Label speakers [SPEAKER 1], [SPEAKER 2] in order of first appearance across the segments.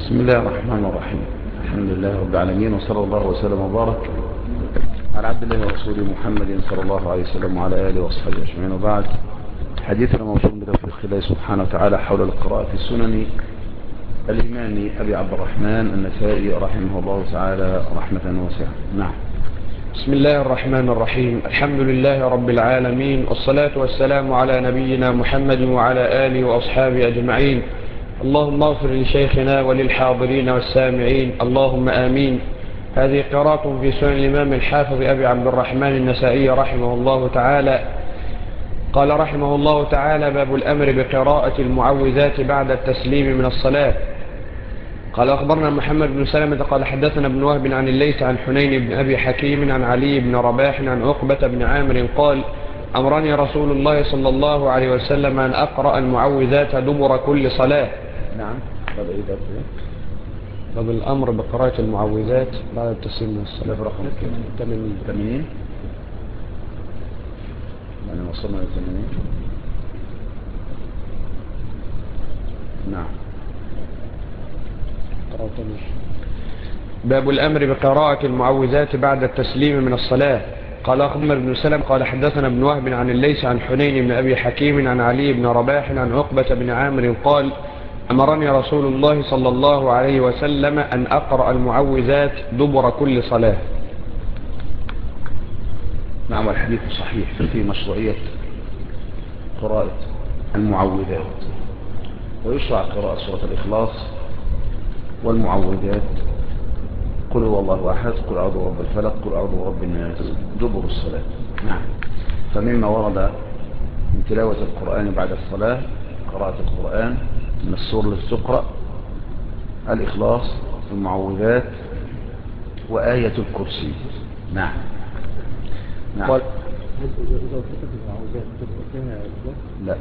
[SPEAKER 1] بسم الله الرحمن الرحيم. الحمد لله رب العالمين، وصلى الله وسلم وبارك على عبد الله ورسوله محمد صلى الله عليه وسلم وعلى آله وصحبه أجمعين. وبعد، حديثنا موصول بتوفيق الله سبحانه وتعالى حول القراءة في السنن الإمام أبي عبد الرحمن النسائي رحمه الله تعالى رحمة واسعة. نعم.
[SPEAKER 2] بسم الله الرحمن الرحيم. الحمد لله رب العالمين، والصلاة والسلام على نبينا محمد وعلى آله وأصحابه أجمعين. اللهم اغفر لشيخنا وللحاضرين والسامعين، اللهم آمين. هذه قراءة في سنن الإمام الحافظ أبي عبد الرحمن النسائي رحمه الله تعالى. قال رحمه الله تعالى: باب الأمر بقراءة المعوذات بعد التسليم من الصلاة. قال أخبرنا محمد بن سلمة قال حدثنا ابن وهب عن الليث عن حنين بن أبي حكيم عن علي بن رباح عن عقبة بن عامر قال: أمرني رسول الله صلى الله عليه وسلم أن أقرأ المعوذات دبر كل صلاة.
[SPEAKER 1] نعم.
[SPEAKER 2] باب الأمر بقراءة المعوذات بعد التسليم من الصلاة.
[SPEAKER 1] باب رقم 80. يعني وصلنا ل 80. نعم.
[SPEAKER 2] باب الأمر بقراءة المعوذات بعد التسليم من الصلاة. قال أخبرنا ابن سلم قال حدثنا ابن وهب عن الليث عن حنين بن أبي حكيم عن علي بن رباح عن عقبة بن عامر قال: أمرني رسول الله صلى الله عليه وسلم أن أقرأ المعوذات دبر كل صلاة.
[SPEAKER 1] نعم. والحديث صحيح في مشروعية قراءة المعوذات، ويشرع قراءة سورة الإخلاص والمعوذات، قل هو الله أحد، قل أعوذ برب الفلق، قل أعوذ برب الناس دبر الصلاة. نعم. فمما ورد من تلاوة القرآن بعد الصلاة قراءة القرآن من السور التي تقرأ الإخلاص والمعوذات وآية الكرسي. نعم. نعم. لا.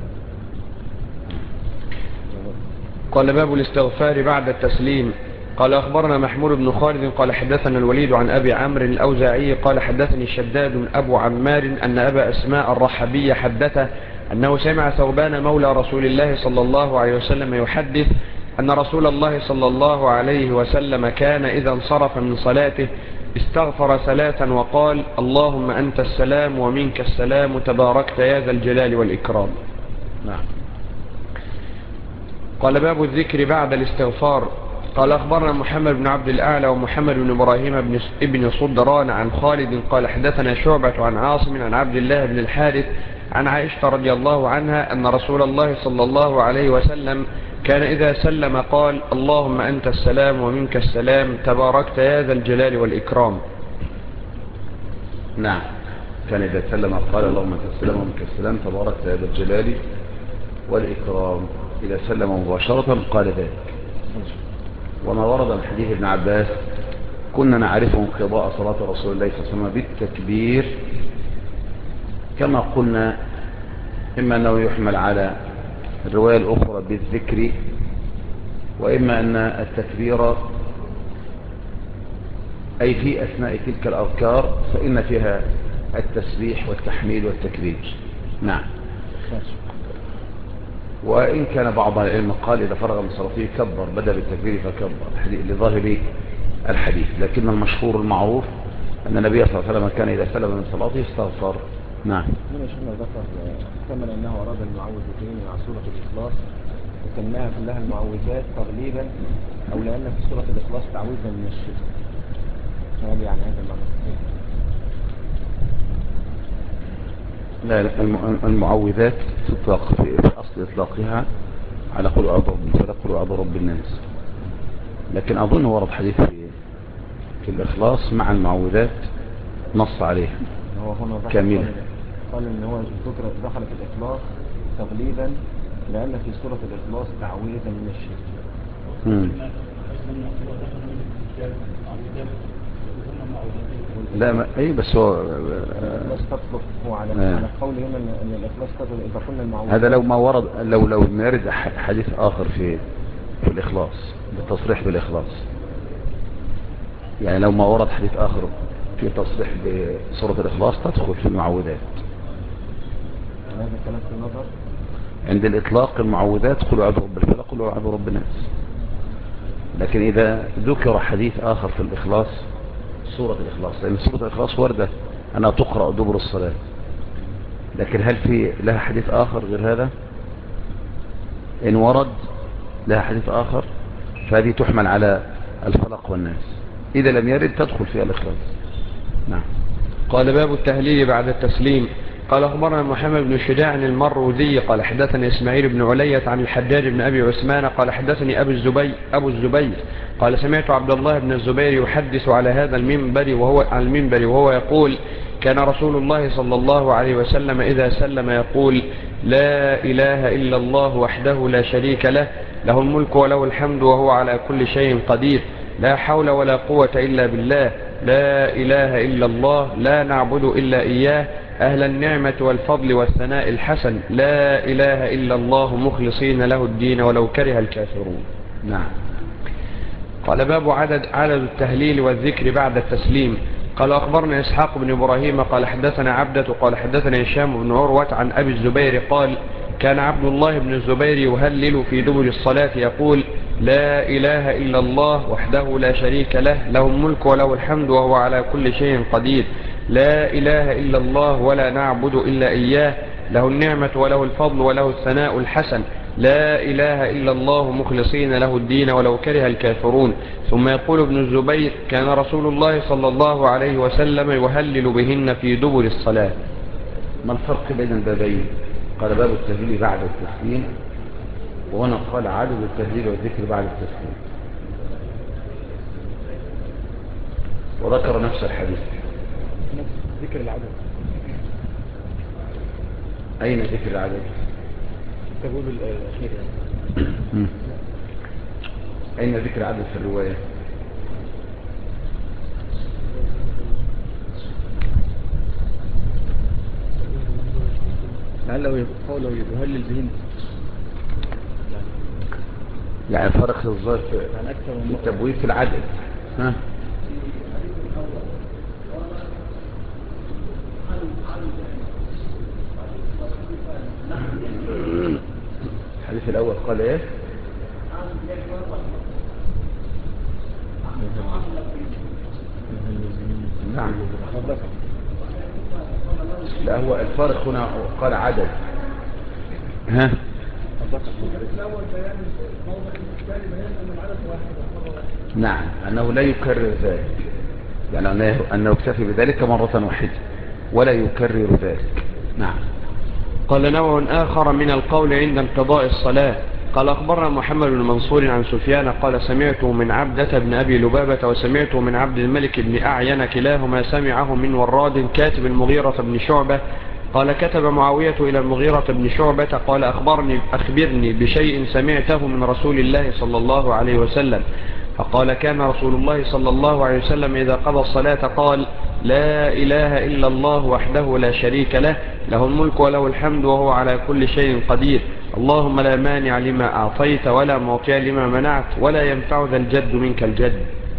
[SPEAKER 2] قال: باب الاستغفار بعد التسليم. قال أخبرنا محمود بن خالد قال حدثنا الوليد عن أبي عمرو الأوزاعي قال حدثني شداد أبو عمار أن أبا أسماء الرحبي حدثه أنه سمع ثوبان مولى رسول الله صلى الله عليه وسلم يحدث أن رسول الله صلى الله عليه وسلم كان إذا انصرف من صلاته استغفر ثلاثا وقال: اللهم أنت السلام ومنك السلام تباركت يا ذا الجلال والإكرام.
[SPEAKER 1] نعم.
[SPEAKER 2] قال: باب الذكر بعد الاستغفار. قال أخبرنا محمد بن عبد الأعلى ومحمد بن إبراهيم بن صدران عن خالد قال حدثنا شعبة عن عاصم عن عبد الله بن الحارث عن عائشة رضي الله عنها أن رسول الله صلى الله عليه وسلم كان إذا سلم قال: اللهم أنت السلام ومنك السلام تباركت يا ذا الجلال والإكرام.
[SPEAKER 1] نعم. كان إذا سلم قال: اللهم أنت السلام ومنك السلام تباركت يا ذا الجلال والإكرام. إذا سلم مباشرة قال ذلك. وما ورد من حديث ابن عباس: كنا نعرف انقضاء صلاة رسول الله صلى الله عليه وسلم بالتكبير، كما قلنا إما أنه يحمل على الرواية الأخرى بالذكر، وإما أن التكبير أي في أثناء تلك الأذكار فإن فيها التسبيح والتحميد والتكبير. نعم. وإن كان بعض العلم قال إذا فرغ من صلاته كبر، بدأ بالتكبير فكبر لظاهر الحديث، لكن المشهور المعروف أن النبي صلى الله عليه وسلم كان إذا سلم من صلاته استغفر. نعم.
[SPEAKER 3] من شيخنا ذكر كمل أنه أراد المعوذتين مع سورة الإخلاص وسماها كلها المعوذات تغليبا، أو لأن في سورة الإخلاص تعويذا من الشرك. هل يعني هذا المعنى؟
[SPEAKER 1] لا، المعوذات تطلق في أصل إطلاقها على قل أعوذ برب الفلق قل أعوذ برب الناس، لكن أظن ورد حديث في الإخلاص مع المعوذات نص عليها
[SPEAKER 3] هو هنا
[SPEAKER 1] كاملة.
[SPEAKER 3] قال إن هو الفكرة دخلت الإخلاص تغليبا لأن في سورة الإخلاص تعويذا من الشرك.
[SPEAKER 1] لا أي بس هو
[SPEAKER 3] الإخلاص تطلق هو على قول هنا أن الإخلاص تطلق إذا قلنا المعوذات.
[SPEAKER 1] هذا لو ما ورد، لو ما يرد حديث آخر في الإخلاص بالتصريح بالإخلاص، يعني لو ما ورد حديث آخر في تصريح بسورة الإخلاص تدخل في المعوذات.
[SPEAKER 3] هذا كلام في النظر
[SPEAKER 1] عند الإطلاق المعوذات قل أعوذ برب الفلق قل أعوذ برب الناس. لكن إذا ذكر حديث آخر في الإخلاص، سورة الإخلاص، لأن سورة الإخلاص وردة أنها تقرأ دبر الصلاة، لكن هل في لها حديث آخر غير هذا؟ إن ورد لها حديث آخر فهذه تحمل على الفلق والناس، إذا لم يرد تدخل فيها الإخلاص. نعم.
[SPEAKER 2] قال باب التهليل بعد التسليم. قال أخبرنا محمد بن شجاع المروذي قال حدثني إسماعيل بن علية عن الحجاج بن أبي عثمان قال حدثني أبو الزبير قال سمعت عبد الله بن الزبير يحدث على هذا المنبر وهو يقول كان رسول الله صلى الله عليه وسلم إذا سلم يقول لا إله إلا الله وحده لا شريك له له الملك وله الحمد وهو على كل شيء قدير لا حول ولا قوة إلا بالله لا إله إلا الله لا نعبد إلا إياه أهل النعمة والفضل والثناء الحسن لا إله إلا الله مخلصين له الدين ولو كره الكافرون.
[SPEAKER 1] نعم.
[SPEAKER 2] قال باب عدد التهليل والذكر بعد التسليم. قال أخبرنا إسحاق بن إبراهيم قال حدثنا عبدة قال حدثنا هشام بن عروة عن أبي الزبير قال كان عبد الله بن الزبير يهلل في دبر الصلاة يقول لا إله إلا الله وحده لا شريك له له الملك وله الحمد وهو على كل شيء قدير لا إله إلا الله ولا نعبد إلا إياه له النعمة وله الفضل وله الثناء الحسن لا إله إلا الله مخلصين له الدين ولو كره الكافرون. ثم يقول ابن الزبير كان رسول الله صلى الله عليه وسلم يهلل بهن في دبر الصلاة.
[SPEAKER 1] ما الفرق بين البابين؟ قال باب التهليل بعد التسليم، وهنا قال عدد التهليل والذكر بعد التسليم، وذكر نفس الحديث.
[SPEAKER 3] ذكر العدد.
[SPEAKER 1] أين ذكر العدد؟
[SPEAKER 3] تقول الأخير
[SPEAKER 1] يعني. أين ذكر العدد في الرواية؟
[SPEAKER 3] لعله قوله يهلل بهن
[SPEAKER 1] يعني فرق الظاهر في التبويب في العدد. ها؟ الحديث الأول قال إيه؟ نعم. لا، هو الفارق هنا قال عدد. ها؟ نعم، أنه لا يكرر ذلك، يعني أنه يكتفي بذلك مرة واحدة ولا يكرر ذلك. نعم.
[SPEAKER 2] قال نوع آخر من القول عند انقضاء الصلاة. قال أخبرنا محمد بن منصور عن سفيان قال سمعته من عبدة بن أبي لبابة وسمعته من عبد الملك بن أعين كلاهما سمعه من وراد كاتب المغيرة بن شعبة قال كتب معاوية إلى المغيرة بن شعبة قال أخبرني بشيء سمعته من رسول الله صلى الله عليه وسلم. فقال كان رسول الله صلى الله عليه وسلم إذا قضى الصلاة قال لا إله إلا الله وحده لا شريك له له الملك وله الحمد وهو على كل شيء قدير اللهم لا مانع لما أعطيت ولا معطي لما منعت ولا ينفع ذا الجد منك الجد.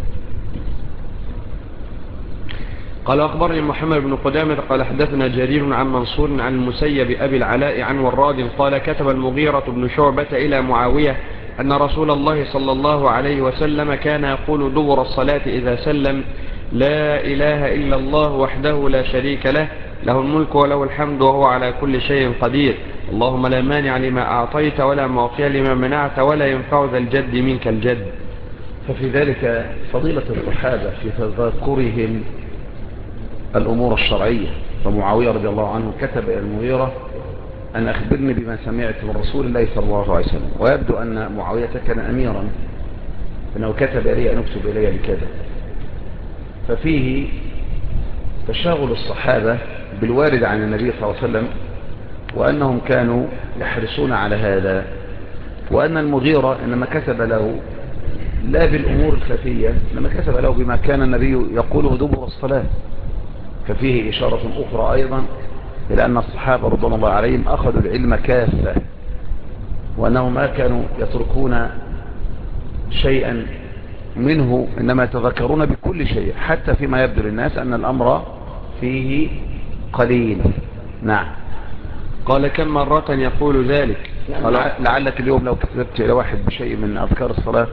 [SPEAKER 2] قال أخبرني محمد بن قدامة قال حدثنا جرير عن منصور عن المسيب أبي العلاء عن وراد قال كتب المغيرة بن شعبة إلى معاوية أن رسول الله صلى الله عليه وسلم كان يقول دبر الصلاة إذا سلم لا إله إلا الله وحده لا شريك له له الملك وله الحمد وهو على كل شيء قدير اللهم لا مانع لما أعطيت ولا معطي لما منعت ولا ينفع ذا الجد منك الجد.
[SPEAKER 1] ففي ذلك فضيلة الصحابة في تذكرهم الأمور الشرعية. فمعاوية رضي الله عنه كتب إلى المغيرة أن أخبرني بما سمعت من رسول الله صلى الله عليه وسلم، ويبدو أن معاوية كان أميرا فإنه كتب إلي أن أكتب إلي بكذا. ففيه تشاغل الصحابة بالوارد عن النبي صلى الله عليه وسلم وأنهم كانوا يحرصون على هذا، وأن المغيرة إنما كتب له لا بالأمور الخفية إنما كتب له بما كان النبي يقوله دبر الصلاة. ففيه إشارة أخرى أيضا إلى أن الصحابة رضوان الله عليهم أخذوا العلم كافة، وأنهم ما كانوا يتركون شيئا منه إنما يتذكرون بكل شيء حتى فيما يبدو للناس أن الأمر فيه قليل. نعم.
[SPEAKER 2] قال كم مرة يقول ذلك؟
[SPEAKER 1] يعني لعلك اليوم لو كتبت إلى واحد بشيء من أذكار الصلاة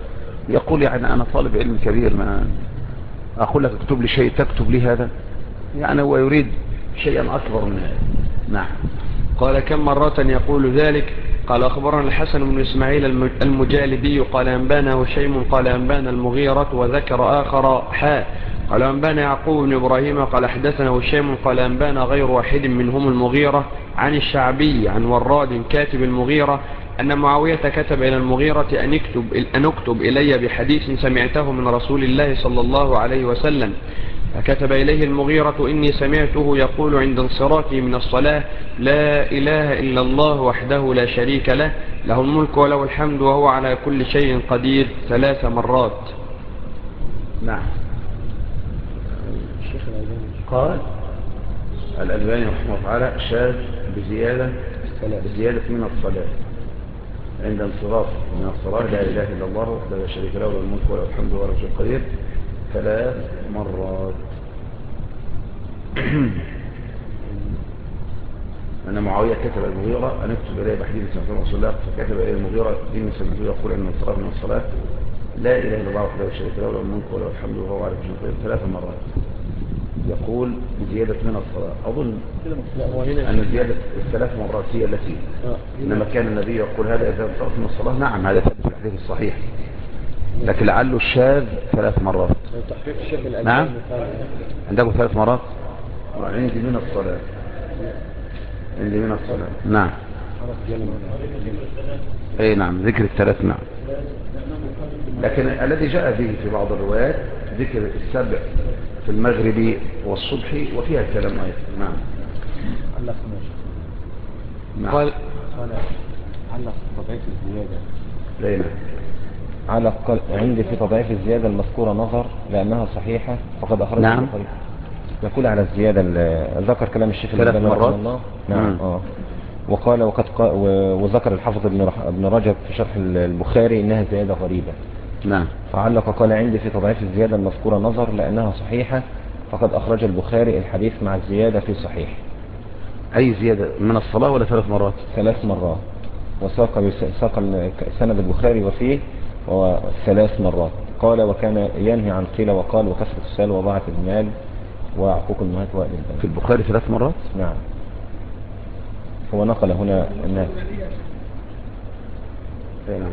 [SPEAKER 1] يقول يعني أنا طالب علم كبير، ما أقول لك اكتب لي شيء تكتب لي هذا؟ يعني هو يريد شيئا أكبر من هذا. نعم.
[SPEAKER 2] قال كم مرة يقول ذلك؟ قال أخبرنا الحسن بن إسماعيل المجالبي قال أنبانا هشيم قال أنبانا المغيرة وذكر آخر قال أنبانا يعقوب بن إبراهيم قال حدثنا هشيم قال أنبانا غير واحد منهم المغيرة عن الشعبي عن وراد كاتب المغيرة أن معاوية كتب إلى المغيرة أن اكتب إلي بحديث سمعته من رسول الله صلى الله عليه وسلم. فكتب إليه المغيرة إني سمعته يقول عند انصرافه من الصلاة لا إله إلا الله وحده لا شريك له له الملك وله الحمد وهو على كل شيء قدير 3 مرات.
[SPEAKER 1] نعم.
[SPEAKER 3] الشيخ الألباني
[SPEAKER 1] قال الألباني رحمه الله تعالى شاذ بزيادة من الصلاة عند انصراف من الصلاة لا إله إلا الله وحده لا شريك له له الملك وله الحمد وله شيء قدير 3 مرات. أن معاوية كتب المغيرة أن اكتب إليه بحديث سمعته رسول الله فكتب إليه المغيرة إني سمعته يقول عند انصراف من الصلاة لا إله إلا الله وحده لا شريك له له الملك وله الحمد وهو على كل شيء قدير 3 مرات. يقول بزيادة من الصلاة. أظن أن زيادة ال3 مرات هي التي إنما كان النبي يقول هذا إذا انصرف من الصلاة. نعم هذا ثبت في الحديث الصحيح، لكن لعله الشاذ 3 مرات. نعم عندكم 3 مرات وعندي من الصلاة. نعم. اي نعم ذكر ال3. نعم. لكن الذي جاء به في بعض الروايات ذكر ال7 في المغرب والصبح وفيها الكلام أيضا. نعم.
[SPEAKER 3] قال علق تضعيف الزيادة.
[SPEAKER 1] نعم.
[SPEAKER 3] علق عندي في تضعيف الزيادة المذكورة نظر لأنها صحيحة فقد أخرج
[SPEAKER 1] نعم.
[SPEAKER 3] البخاري. يقول على الزيادة ذكر كلام الشيخ الألباني رحمه الله. نعم. وقال وذكر الحافظ ابن رجب في شرح البخاري إنها زيادة غريبة.
[SPEAKER 1] نعم.
[SPEAKER 3] فعلق قال عندي في تضعيف الزيادة المذكورة نظر لأنها صحيحة فقد أخرج البخاري الحديث مع الزيادة في صحيح.
[SPEAKER 1] أي زيادة من الصلاة ولا 3 مرات؟
[SPEAKER 3] 3 مرات. وساق سند البخاري وفيه 3 مرات. قال وكان ينهي عن قيل وقال وكسرة السال وضاعة المال وعقوق المهات وأهل البنات.
[SPEAKER 1] في البخاري 3 مرات؟
[SPEAKER 3] نعم. هو نقل هنا الناس.
[SPEAKER 1] نعم.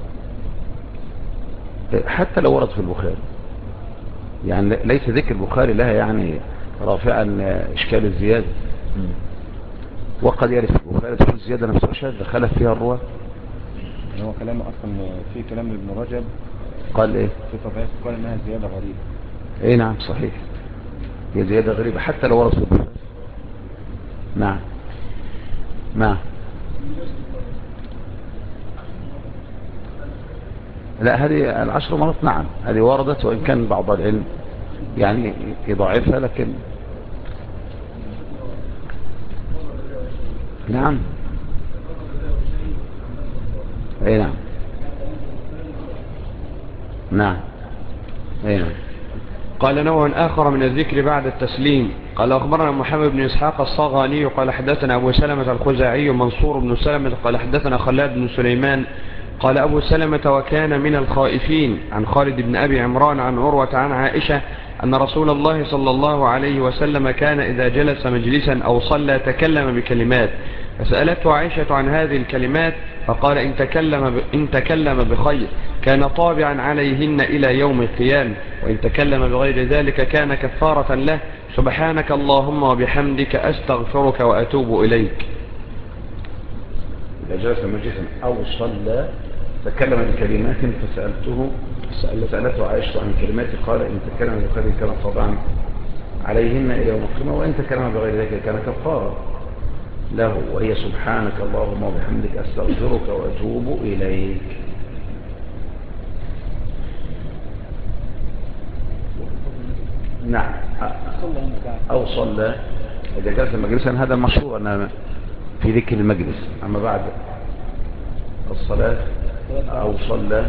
[SPEAKER 1] حتى لو ورد في البخاري يعني ليس ذكر البخاري لها يعني رافعا إشكال الزيادة. وقد يرد في البخاري تكون الزيادة نفسها شاذة خلف فيها الرواة.
[SPEAKER 3] هو كلامه أصلا في كلام ابن رجب
[SPEAKER 1] قال إيه
[SPEAKER 3] في تضعيف قال إنها زيادة غريبة.
[SPEAKER 1] إيه نعم صحيح هي زيادة غريبة حتى لو ورد في البخاري. نعم. نعم. لا هذه 10 مرات. نعم هذه وردت وإن كان بعض العلم يعني يضعفها لكن نعم. اي نعم. نعم. اي نعم.
[SPEAKER 2] قال نوع آخر من الذكر بعد التسليم. قال أخبرنا محمد بن إسحاق الصغاني قال حدثنا أبو سلمة الخزاعي منصور بن سلمة قال حدثنا خلاد بن سليمان قال أبو سلمة وكان من الخائفين عن خالد بن أبي عمران عن عروة عن عائشة أن رسول الله صلى الله عليه وسلم كان إذا جلس مجلسا أو صلى تكلم بكلمات فسألته عائشة عن هذه الكلمات فقال إن تكلم بخير كان طابعا عليهن إلى يوم القيامة وإن تكلم بغير ذلك كان كفارة له سبحانك اللهم وبحمدك أستغفرك وأتوب إليك.
[SPEAKER 1] إذا جلس مجلسا أو صلى تكلم بكلمات فسألته عائشة عن الكلمات قال إن تكلم بخير كان طابعا عليهن إلى يوم القيامة وإن تكلم بغير ذلك كان كفارة له وهي سبحانك اللهم وبحمدك أستغفرك وأتوب إليك. نعم. أو صلى إذا جلس مجلسا هذا المشهور أن في ذكر المجلس. أما بعد الصلاة أو صلى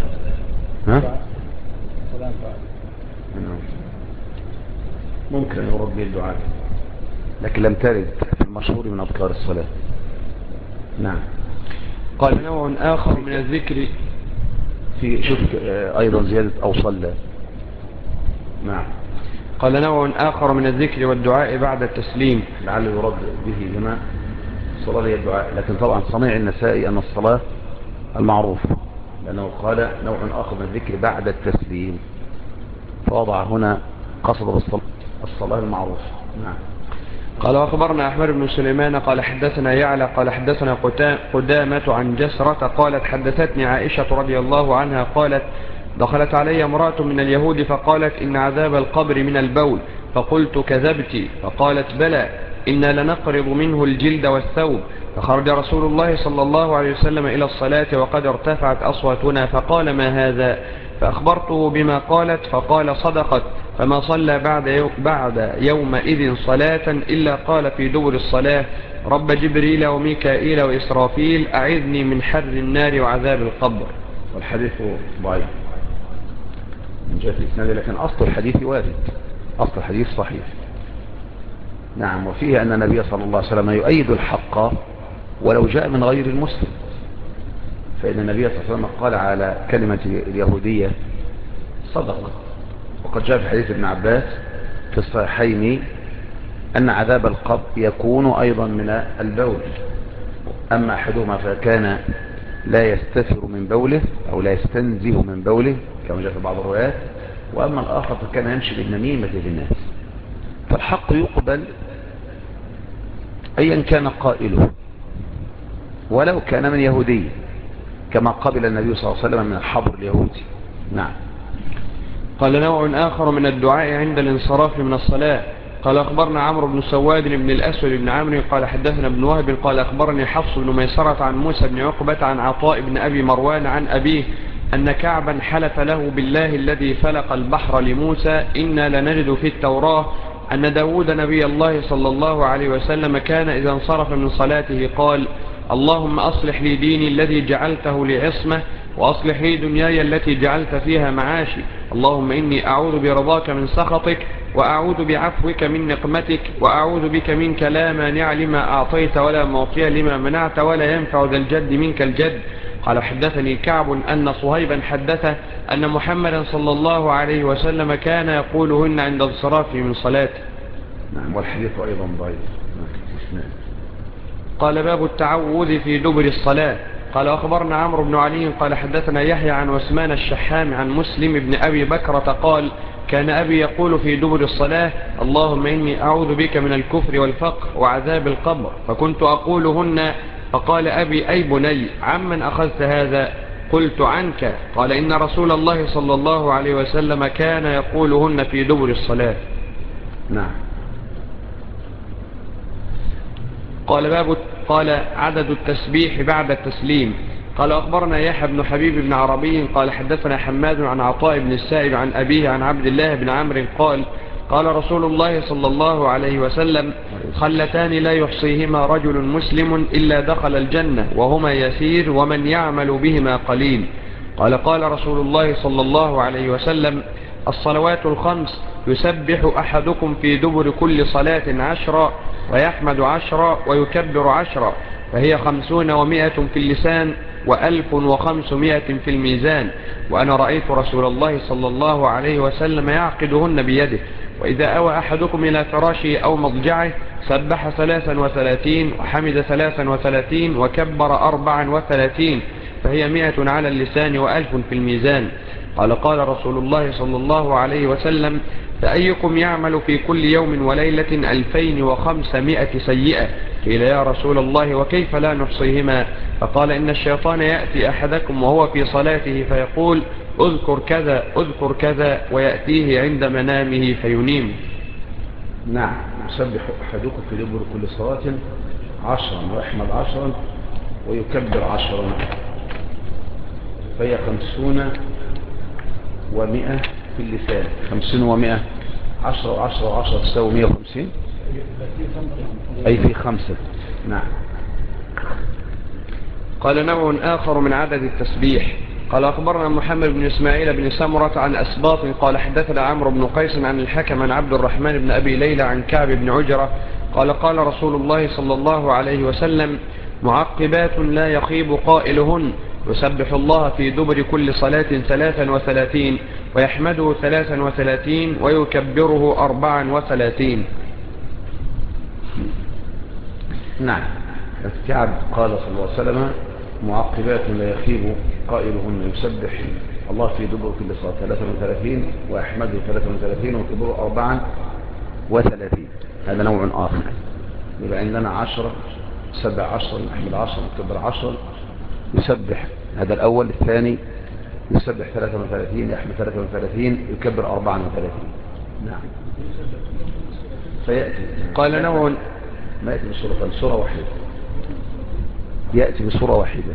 [SPEAKER 1] ممكن أن يرد به الدعاء لكن لم ترد في المشهور من أذكار الصلاة. نعم.
[SPEAKER 2] قال نوع آخر من الذكر
[SPEAKER 1] في شوف أيضا زيادة أو صلى. نعم.
[SPEAKER 2] قال نوع آخر من الذكر والدعاء بعد التسليم.
[SPEAKER 1] لعله يرد به هنا الصلاة هي الدعاء، لكن طبعا صنيع النسائي أن الصلاة المعروف، لأنه قال نوع آخر من الذكر بعد التسليم، فوضع هنا قصد الصلاة المعروف. نعم.
[SPEAKER 2] قال أخبرنا أحمد بن سليمان قال حدثنا يعلى قال حدثنا قدامة عن جسرة قالت حدثتني عائشة رضي الله عنها قالت دخلت علي امرأة من اليهود فقالت إن عذاب القبر من البول، فقلت كذبت، فقالت بلى إنا لنقرض منه الجلد والثوب. فخرج رسول الله صلى الله عليه وسلم إلى الصلاة وقد ارتفعت أصواتنا فقال ما هذا؟ فأخبرته بما قالت فقال صدقت، فما صلى بعد يومئذ صلاة إلا قال في دبر الصلاة رب جبريل وميكائيل وإسرافيل أعذني من حر النار وعذاب القبر.
[SPEAKER 1] والحديث ضعيف من جهة الإسناد، لكن أصل الحديث وارد، أصل الحديث صحيح. نعم. وفيه أن النبي صلى الله عليه وسلم يؤيد الحق ولو جاء من غير المسلم، فإن النبي صلى الله عليه وسلم قال على كلمة اليهودية صدق. وقد جاء في حديث ابن عباس في الصحيحين أن عذاب القبر يكون أيضا من البول، أما أحدهما فكان لا يستثر من بوله أو لا يستنزه من بوله كما جاء في بعض الروايات، وأما الآخر فكان يمشي بالنميمة للناس. فالحق يقبل أيا كان قائله ولو كان من يهودي، كما قبل النبي صلى الله عليه وسلم من الحبر اليهودي. نعم.
[SPEAKER 2] قال نوع آخر من الدعاء عند الانصراف من الصلاة. قال أخبرنا عمرو بن سواد بن الأسود بن عمرو قال حدثنا ابن وهب قال أخبرني حفص بن ميسرة عن موسى بن عقبة عن عطاء بن أبي مروان عن أبيه أن كعبا حلف له بالله الذي فلق البحر لموسى إنا لنجد في التوراة أن داود نبي الله صلى الله عليه وسلم كان إذا انصرف من صلاته قال اللهم أصلح لي ديني الذي جعلته لعصمة وأصلح لي دنياي التي جعلت فيها معاشي، اللهم إني أعوذ برضاك من سخطك وأعوذ بعفوك من نقمتك وأعوذ بك منك لا مانع لما أعطيت ولا معطي لما منعت ولا ينفع ذا الجد منك الجد. قال حدثني كعب أن صهيبا حدثه أن محمدا صلى الله عليه وسلم كان يقولهن عند انصرافه من صلاته.
[SPEAKER 1] نعم. والحديث أيضا ضعيف.
[SPEAKER 2] قال باب التعوذ في دبر الصلاة. قال أخبرنا عمرو بن علي قال حدثنا يحيى عن وسمان الشحام عن مسلم بن أبي بكرة قال كان أبي يقول في دبر الصلاة اللهم إني أعوذ بك من الكفر والفقر وعذاب القبر، فكنت أقولهن. فقال أبي أي بني عمن أخذت هذا؟ قلت عنك. قال إن رسول الله صلى الله عليه وسلم كان يقولهن في دبر الصلاة.
[SPEAKER 1] نعم.
[SPEAKER 2] قال عدد التسبيح بعد التسليم. قال أخبرنا يحيى بن حبيب بن عربي قال حدثنا حماد عن عطاء بن السائب عن أبيه عن عبد الله بن عمرو قال قال رسول الله صلى الله عليه وسلم خلتان لا يحصيهما رجل مسلم إلا دخل الجنة وهما يسير ومن يعمل بهما قليل. قال رسول الله صلى الله عليه وسلم الصلوات الخمس يسبح أحدكم في دبر كل صلاة 10 ويحمد 10 ويكبر 10، فهي 50 و100 في اللسان و1500 في الميزان. وأنا رأيت رسول الله صلى الله عليه وسلم يعقدهن بيده، وإذا أوى أحدكم إلى فراشه أو مضجعه سبح 33 وحمد 33 وكبر 34، فهي 100 على اللسان و1000 في الميزان. قال رسول الله صلى الله عليه وسلم فأيكم يعمل في كل يوم وليلة 2500 سيئة؟ قيل يا رسول الله وكيف لا نحصيهما؟ فقال إن الشيطان يأتي أحدكم وهو في صلاته فيقول اذكر كذا اذكر كذا، ويأتيه عند منامه فينيم.
[SPEAKER 1] نعم. يسبح أحدكم في دبر كل صلاة 10 ويحمد 10 ويكبر 10، فهي 50 و100 في اللسان. 50 و100 10 و10 و10 تساوي 150، أي في 5. نعم.
[SPEAKER 2] قال نوع آخر من عدد التسبيح. قال أخبرنا محمد بن إسماعيل بن سمرة عن أسباط قال حدثنا عمرو بن قيس عن الحكم عن عبد الرحمن بن أبي ليلى عن كعب بن عجرة قال رسول الله صلى الله عليه وسلم معقبات لا يخيب قائلهن يسبح الله في دبر كل صلاة 33 ويحمده 33 ويكبره 34.
[SPEAKER 1] نعم. الكعب قال صلى الله عليه وسلم معقبات لا يخيب قائلهن يسبح الله في دبر كل صلاة 33 ويحمده 33 ويكبره 34. هذا نوع آخر. يبقى عندنا 10 يسبح 10 يحمد 10 يكبر 10 يسبح. هذا الأول. الثاني يسبح 33 يحمد 33 يكبر 34. نعم. فيأتي
[SPEAKER 2] قال نوع
[SPEAKER 1] ما يأتي بصورة صورة واحدة، يأتي بصورة واحدة.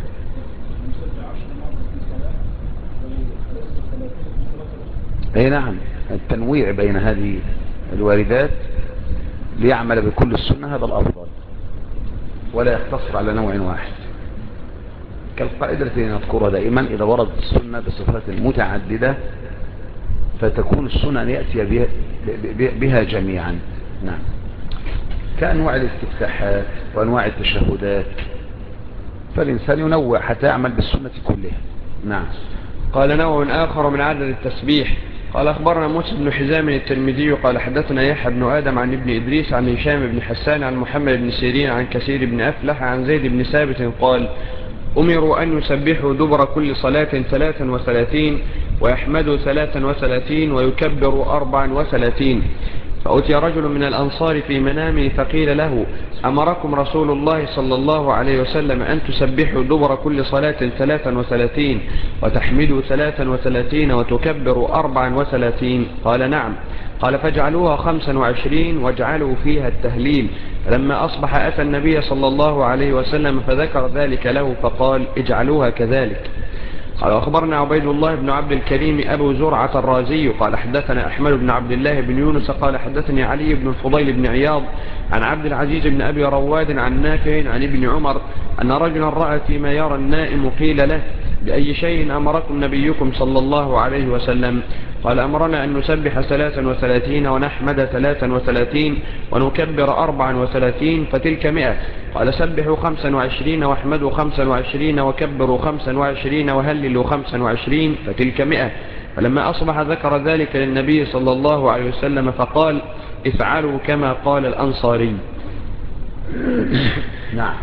[SPEAKER 1] أي نعم. التنويع بين هذه الواردات ليعمل بكل السنة هذا الأفضل، ولا يقتصر على نوع واحد، كالقاعدة التي نذكرها دائما: إذا وردت السنة بصفات متعددة فتكون السنة أن يأتي بها جميعا. نعم. كأنواع الاستفتاحات وأنواع التشهدات، فالإنسان ينوع حتى يعمل بالسنة كلها. نعم.
[SPEAKER 2] قال نوع آخر من عدد التسبيح. قال أخبرنا موسى بن حزام الترمذي قال حدثنا يحيى بن آدم عن ابن إدريس عن هشام بن حسان عن محمد بن سيرين عن كثير بن أفلح عن زيد بن ثابت قال: أمروا أن يسبحوا دبر كل صلاة 33 ويحمدوا 33 ويكبروا 34. فأتي رجل من الأنصار في منامه فقيل له: أمركم رسول الله صلى الله عليه وسلم أن تسبحوا دبر كل صلاة 33 وتحمدوا 33 وتكبروا 34؟ قال: نعم. قال: فاجعلوها 25 واجعلوا فيها التهليل. فلما أصبح أتى النبي صلى الله عليه وسلم فذكر ذلك له فقال: اجعلوها كذلك. قال: أخبرنا عبيد الله بن عبد الكريم أبو زرعة الرازي قال حدثنا أحمد بن عبد الله بن يونس قال حدثني علي بن الفضيل بن عياض عن عبد العزيز بن أبي رواد عن نافع عن ابن عمر أن رجلا رأى فيما يرى النائم قيل له: بأي شيء أمركم نبيكم صلى الله عليه وسلم؟ قال: أمرنا أن نسبح 33 ونحمد 33 ونكبر 34 فتلك 100. قال: سبحوا 25 واحمدوا 25 وكبروا 25 وهللوا 25 فتلك 100. فلما أصبح ذكر ذلك للنبي صلى الله عليه وسلم فقال: افعلوا كما قال الأنصاري.
[SPEAKER 1] نعم.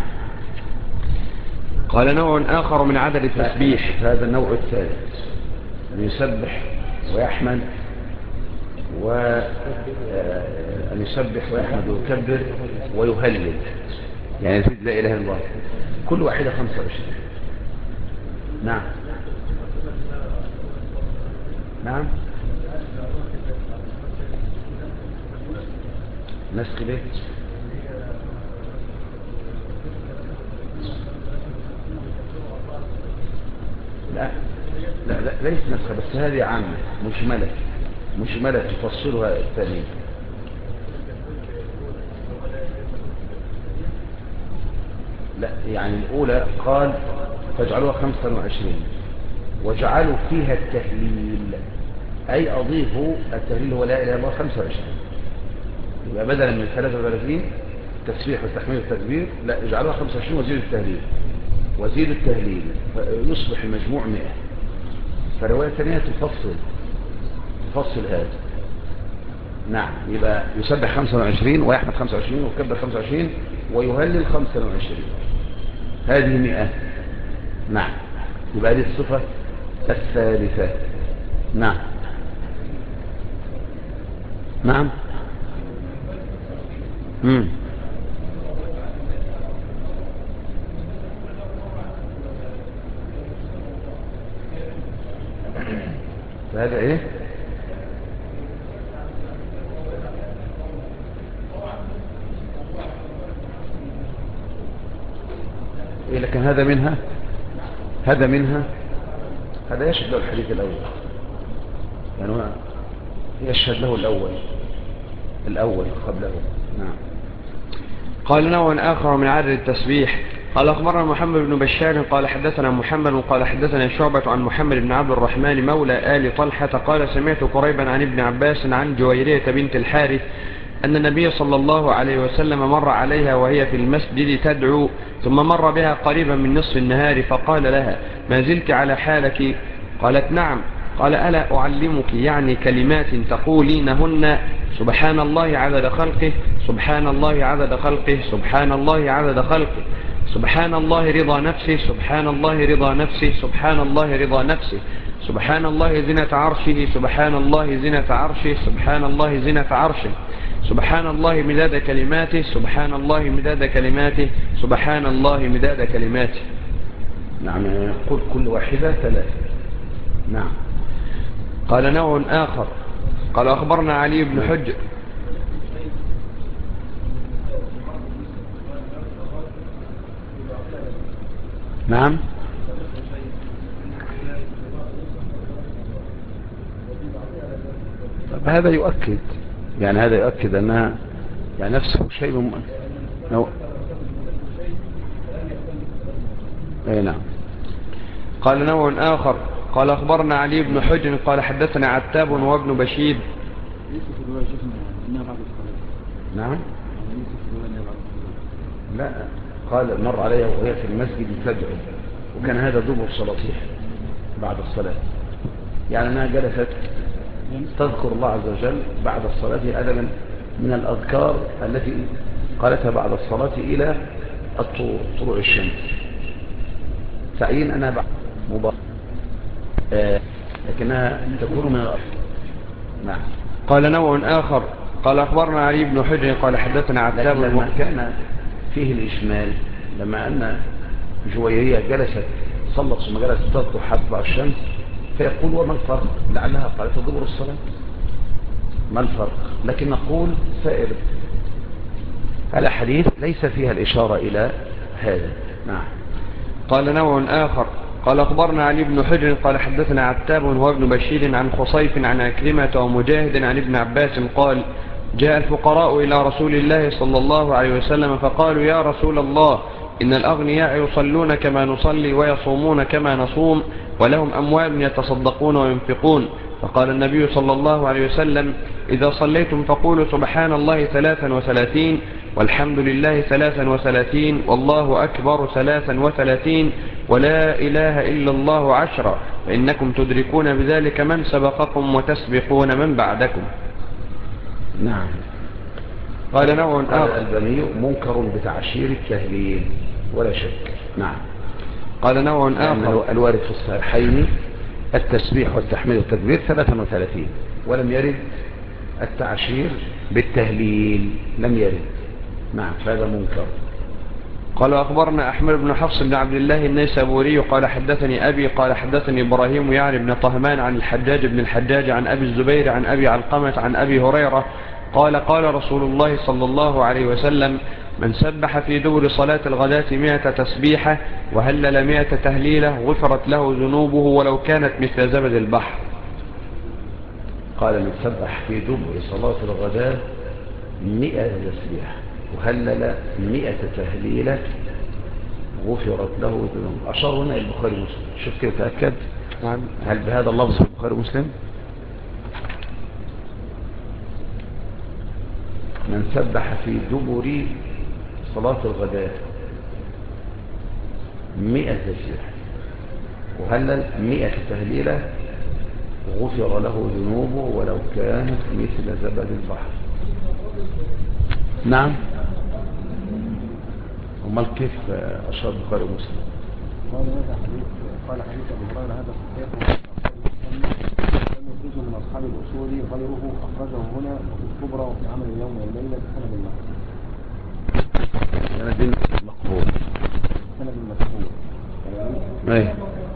[SPEAKER 2] قال نوع آخر من عدد التسبيح.
[SPEAKER 1] هذا النوع الثالث أن يسبح ويحمد وأن يسبح ويحمد ويكبر ويهلل، يعني يزيد لا إله إلا الله، كل واحدة 25. نعم. نعم. نسخ بيت لا لا لا ليس نسخة، بس هذه عامة مجملة تفصلها الثانية. لا يعني الأولى قال فاجعلوها 25 وجعلوا فيها التهليل، أي أضيفوا التهليل هو لا إله إلا الله 25. يبقى بدلا من 33 تسبيح والتحميد والتكبير لا اجعلوها 25 وزيدوا التهليل فيصبح المجموع 100. فرواية ثانية تفصل هذا. نعم. يبقى يسبح 25 ويحمد 25 ويكبر 25 ويهلل 25، هذه 100. نعم. يبقى هذه الصفة الثالثة. نعم. نعم. فهذا ايه؟ إيه لكن هذا منها هذا يشهد له الحديث الأول، يعني هو يشهد له الأول قبله. نعم.
[SPEAKER 2] قال نوع آخر من عدد التسبيح. قال أخبرنا محمد بن بشار قال حدثنا محمد قال حدثنا شعبة عن محمد بن عبد الرحمن مولى آل طلحة قال سمعت قريبا عن ابن عباس عن جويرية بنت الحارث أن النبي صلى الله عليه وسلم مر عليها وهي في المسجد تدعو، ثم مر بها قريبا من نصف النهار فقال لها: ما زلت على حالك؟ قالت: نعم. قال: ألا أعلمك يعني كلمات تقولينهن: سبحان الله عدد خلقه، سبحان الله عدد خلقه، سبحان الله عدد خلقه، سبحان الله رضا نفسه، سبحان الله رضا نفسه، سبحان الله رضا نفسه، سبحان الله زنة عرشه، سبحان الله زنة عرشه، سبحان الله زنة عرشه، سبحان الله مداد كلماته، سبحان الله مداد كلماته، سبحان الله مداد كلماته.
[SPEAKER 1] نعم، قل كل واحدة 3. نعم.
[SPEAKER 2] قال نوع آخر. قال أخبرنا علي بن حجر.
[SPEAKER 1] نعم. طب هذا يؤكد، يعني هذا يؤكد أنها يعني نفسه شيء أي نعم.
[SPEAKER 2] قال نوع آخر. قال أخبرنا علي بن حجر قال حدثنا عتاب وابن بشير.
[SPEAKER 1] نعم. لا، قال مر عليها وهي في المسجد تدعو، وكان هذا دبر صلاتها بعد الصلاة، يعني أنها جلست تذكر الله عز وجل بعد الصلاة أدبا من الأذكار التي قالتها بعد الصلاة إلى طلوع الشمس، تعيين أنها بعد مبارك، لكنها تكون من الأرض. نعم.
[SPEAKER 2] قال نوع آخر. قال أخبرنا علي بن حجر قال حدثنا عتاب.
[SPEAKER 1] لما كان فيه الإجمال، لما أن جويرية جلست صلت ثم جلست تذكر حتى تطلع الشمس، فيقول وما الفرق؟ لعلها قالت دبر الصلاة، ما الفرق؟ لكن نقول سائر الأحاديث ليس فيها الإشارة إلى هذا. نعم.
[SPEAKER 2] قال نوع آخر. قال أخبرنا علي بن حجر قال حدثنا عتاب وابن بشير عن خصيف عن أكرمة ومجاهد عن ابن عباس قال: جاء الفقراء إلى رسول الله صلى الله عليه وسلم فقالوا: يا رسول الله، إن الأغنياء يصلون كما نصلي ويصومون كما نصوم ولهم أموال يتصدقون وينفقون. فقال النبي صلى الله عليه وسلم: إذا صليتم فقولوا سبحان الله 33 والحمد لله 33 والله أكبر 33 ولا إله إلا الله 10، فإنكم تدركون بذلك من سبقكم وتسبقون من بعدكم.
[SPEAKER 1] نعم.
[SPEAKER 2] قال نوع آخر.
[SPEAKER 1] الألباني منكر بتعشير التهليل ولا شك. نعم.
[SPEAKER 2] قال نوع آخر.
[SPEAKER 1] الوارد في الصحيحين التسبيح والتحميد والتكبير 33، ولم يرد التعشير بالتهليل، لم يرد. نعم، فهذا منكر.
[SPEAKER 2] قال أخبرنا أحمد بن حفص بن عبد الله النيسابوري قال حدثني أبي قال حدثني إبراهيم يعني بن طهمان عن الحجاج بن الحجاج عن أبي الزبير عن أبي علقمة عن أبي هريرة قال: قال رسول الله صلى الله عليه وسلم: من سبح في دبر صلاة الغداة 100 تسبيحة وهلل 100 تهليلة غفرت له ذنوبه ولو كانت مثل زبد البحر.
[SPEAKER 1] قال: من سبح في دبر صلاة الغداة 100 تسبيحة وهلل 100 تهليلة غفرت له ذنوب. أشار هنا البخاري ومسلم، شوف كيف تأكد.
[SPEAKER 2] نعم.
[SPEAKER 1] هل بهذا اللفظ في البخاري ومسلم؟ من سبح في دبر صلاة الغداة 100 تسبيحة وهلل 100 تهليلة غفر له ذنوبه ولو كانت مثل زبد البحر. نعم. امال كيف اشار البخاري ومسلم؟
[SPEAKER 3] قال حديث ابي هريره هذا صحيح لم يخرجه من اصحاب الاصول غيره، اخرجه هنا وفي الكبرى وفي عمل اليوم والليله بسند
[SPEAKER 1] مقبول.
[SPEAKER 3] سند مقبول.
[SPEAKER 1] ايه.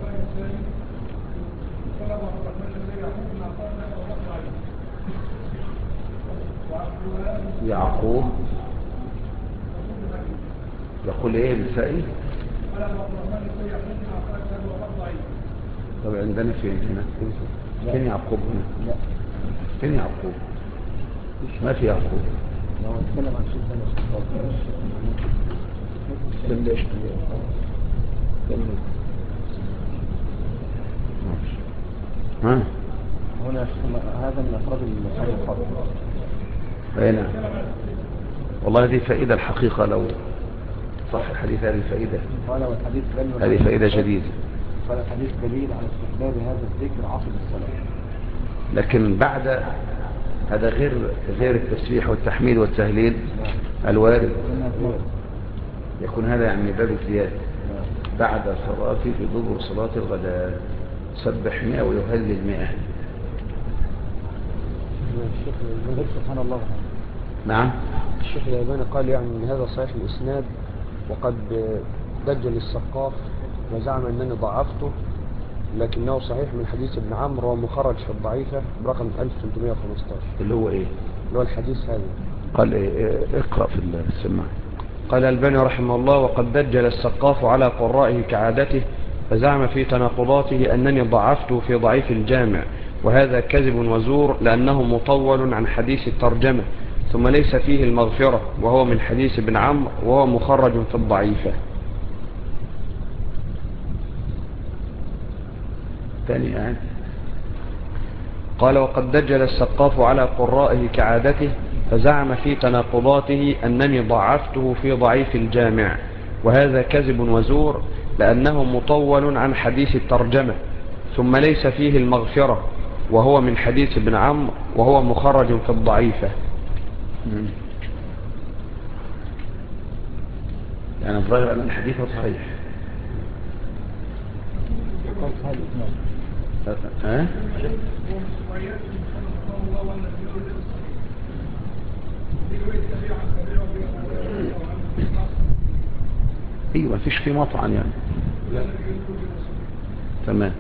[SPEAKER 1] يعقوب يقول ايه النسائي؟ طب عندنا فين هنا؟ فين يعقوب هنا؟
[SPEAKER 3] لا.
[SPEAKER 1] فين يعقوب؟ ما في يعقوب.
[SPEAKER 3] لو نتكلم عن شيء ثاني
[SPEAKER 1] ليش ها؟
[SPEAKER 3] هنا هذا من افراد المصنف الفضل.
[SPEAKER 1] نعم. والله هذه فائدة الحقيقة، لو صح الحديث هذه فائدة،
[SPEAKER 3] قال والحديث
[SPEAKER 1] هذه فائدة جديدة.
[SPEAKER 3] قال الحديث دليل على استحباب هذا الذكر عقب الصلاة.
[SPEAKER 1] لكن بعد هذا غير التسبيح والتحميد والتهليل الوارد، يكون هذا يعني باب الزيادة. بعد صلاتي في دبر صلاة الغداء سبح 100 ويهلل 100.
[SPEAKER 2] سبحان الله.
[SPEAKER 1] نعم.
[SPEAKER 2] الشيخ الألباني قال يعني ان هذا صحيح الاسناد، وقد دجل السقاف وزعم انني ضعفته، لكنه صحيح من حديث ابن عمرو ومخرج في الضعيفة برقم 1315.
[SPEAKER 1] اللي هو ايه؟
[SPEAKER 2] اللي هو الحديث هذا.
[SPEAKER 1] قال إيه؟ اقرأ في السماع.
[SPEAKER 2] قال الألباني رحمه الله: وقد دجل السقاف على قرائه كعادته، فزعم في تناقضاته أنني ضعفته في ضعيف الجامع، وهذا كذب وزور، لأنه مطول عن حديث الترجمة، ثم ليس فيه المغفرة، وهو من حديث ابن عمرو وهو مخرج في الضعيفة.
[SPEAKER 1] ثاني آن.
[SPEAKER 2] قال: وقد دجل السقاف على قرائه كعادته، فزعم في تناقضاته أنني ضعفته في ضعيف الجامع، وهذا كذب وزور، لأنه مطول عن حديث الترجمة، ثم ليس فيه المغفرة، وهو من حديث ابن عمرو وهو مخرج في الضعيفة.
[SPEAKER 1] يعني الظاهر أن الحديث صحيح. ها؟ ايوه مفيش فيه مطعن يعني. لا. تمام.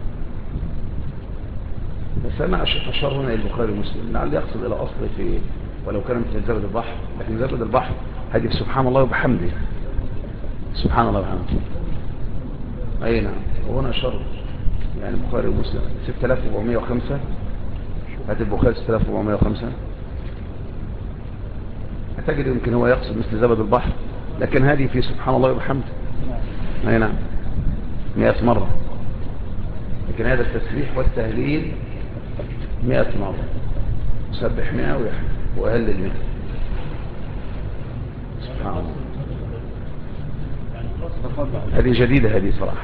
[SPEAKER 1] بس انا اشار هنا البخاري ومسلم لعل يقصد الى اصل في، ولو كان مثل زبد البحر، لكن زبد البحر هذه سبحان الله وبحمده. سبحان الله وبحمده. اي نعم. وهنا اشار يعني البخاري ومسلم 6405. هذه البخاري 6405. أعتقد يمكن هو يقصد مثل زبد البحر، لكن هذه في سبحان الله وبحمده. أي نعم 100 مرة. لكن هذا التسبيح والتهليل 100 مرة. سبح 100 وهلل 100. سبحان الله. هذه جديدة هذه صراحة.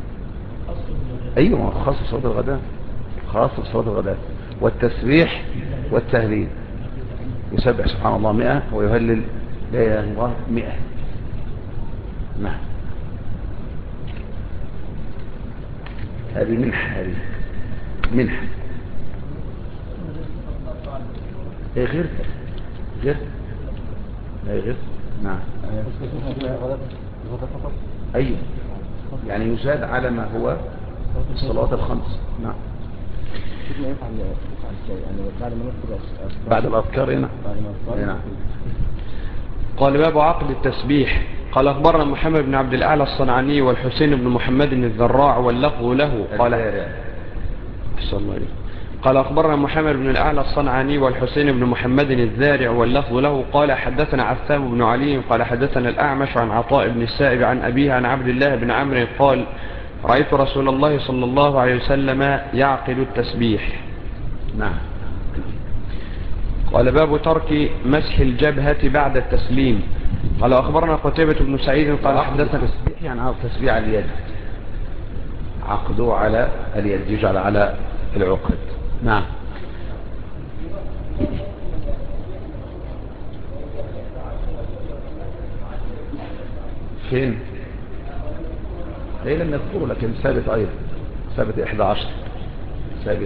[SPEAKER 1] أيوة خاصة صلاة الغداء، خاصة صلاة الغداء. والتسبيح والتهليل يسبح سبحان الله 100 ويهلل لا إله إلا الله 100. نعم. هذه منحة، هذه منحة. ايه غير غير لا غير. نعم. ايوه يعني يزاد على ما هو الصلوات الخمس. نعم.
[SPEAKER 3] يعني بعد ما نذكر
[SPEAKER 1] بعد الأذكار هنا. نعم.
[SPEAKER 2] قال: باب عقد التسبيح. قال: أخبرنا محمد بن عبد الأعلى الصنعاني والحسين بن محمد الذراع واللفظ له. قال أخبرنا محمد بن الأعلى الصنعاني والحسين بن محمد الذارع واللفظ له قال: حدثنا عثام بن علي قال: حدثنا الأعمش عن عطاء بن السائب عن أبيه عن عبد الله بن عمرو قال: رأيت رسول الله صلى الله عليه وسلم يعقد التسبيح.
[SPEAKER 1] نعم.
[SPEAKER 2] قال: باب ترك مسح الجبهة بعد التسليم. قال: أخبرنا قتيبة بن سعيد قال: حدثنا
[SPEAKER 1] التسبيح يعني عقد تسبيح على اليد، عقده على اليد يجعل على العقد. نعم. فين؟ هي لم يذكره لكن ثابت أيضا، ثابت 11 ثابت.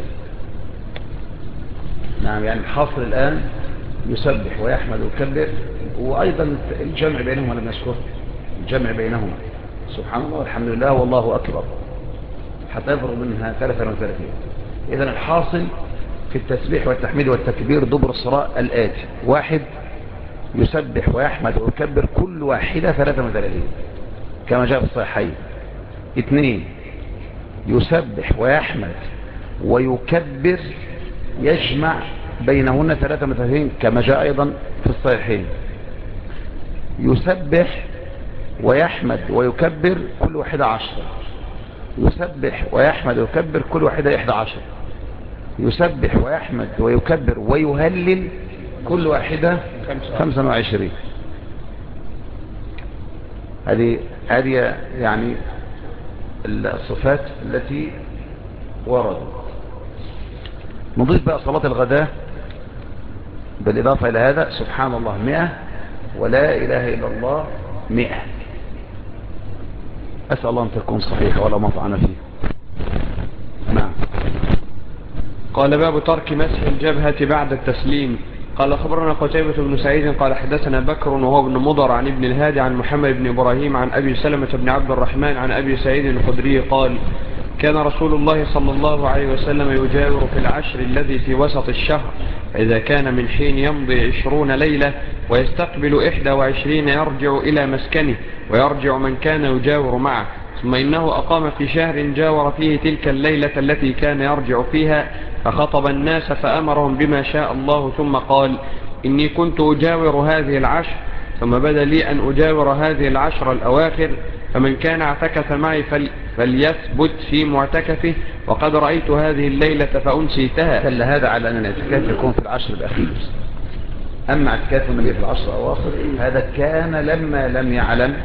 [SPEAKER 1] نعم. يعني الحاصل الآن يسبح ويحمد ويكبر، وأيضا الجمع بينهما لم يذكره، الجمع بينهما سبحان الله والحمد لله والله أكبر حتى يفرغ منها 33. إذن الحاصل في التسبيح والتحميد والتكبير دبر الصلاة الآتي: 1 يسبح ويحمد ويكبر كل واحدة 33 كما جاء في الصحيحين. 2 يسبح ويحمد ويكبر يجمع بينهن 33 كما جاء أيضا في الصحيحين. يسبح ويحمد ويكبر كل واحدة 10. يسبح ويحمد ويكبر كل واحدة 11. يسبح ويحمد ويكبر ويهلل كل واحدة 25. هذه يعني الصفات التي وردت. نضيف بقى صلاة الغداء بالإضافة إلى هذا سبحان الله 100 ولا إله إلا الله 100. أسأل الله أن تكون صحيحة ولا مطعن فيه. نعم.
[SPEAKER 2] قال باب ترك مسح الجبهة بعد التسليم. قال أخبرنا قتيبة بن سعيد قال حدثنا بكر وهو ابن مضر عن ابن الهادي عن محمد بن إبراهيم عن أبي سلمة بن عبد الرحمن عن أبي سعيد الخدري قال كان رسول الله صلى الله عليه وسلم يجاور في العشر الذي في وسط الشهر، إذا كان من حين يمضي 20 ليلة ويستقبل 21 يرجع إلى مسكنه ويرجع من كان يجاور معه، ثم إنه أقام في شهر جاور فيه تلك الليلة التي كان يرجع فيها فخطب الناس فأمرهم بما شاء الله، ثم قال إني كنت أجاور هذه العشر، ثم بدا لي أن أجاور هذه العشر الأواخر، فمن كان اعتكف معي فليثبت في معتكفه، وقد رأيت هذه الليلة فأنسيتها.
[SPEAKER 1] دل هذا على أن الاعتكاف يكون في العشر الأخير. أما اعتكاف النبي في العشر الأواخر هذا كان لما لم يعلم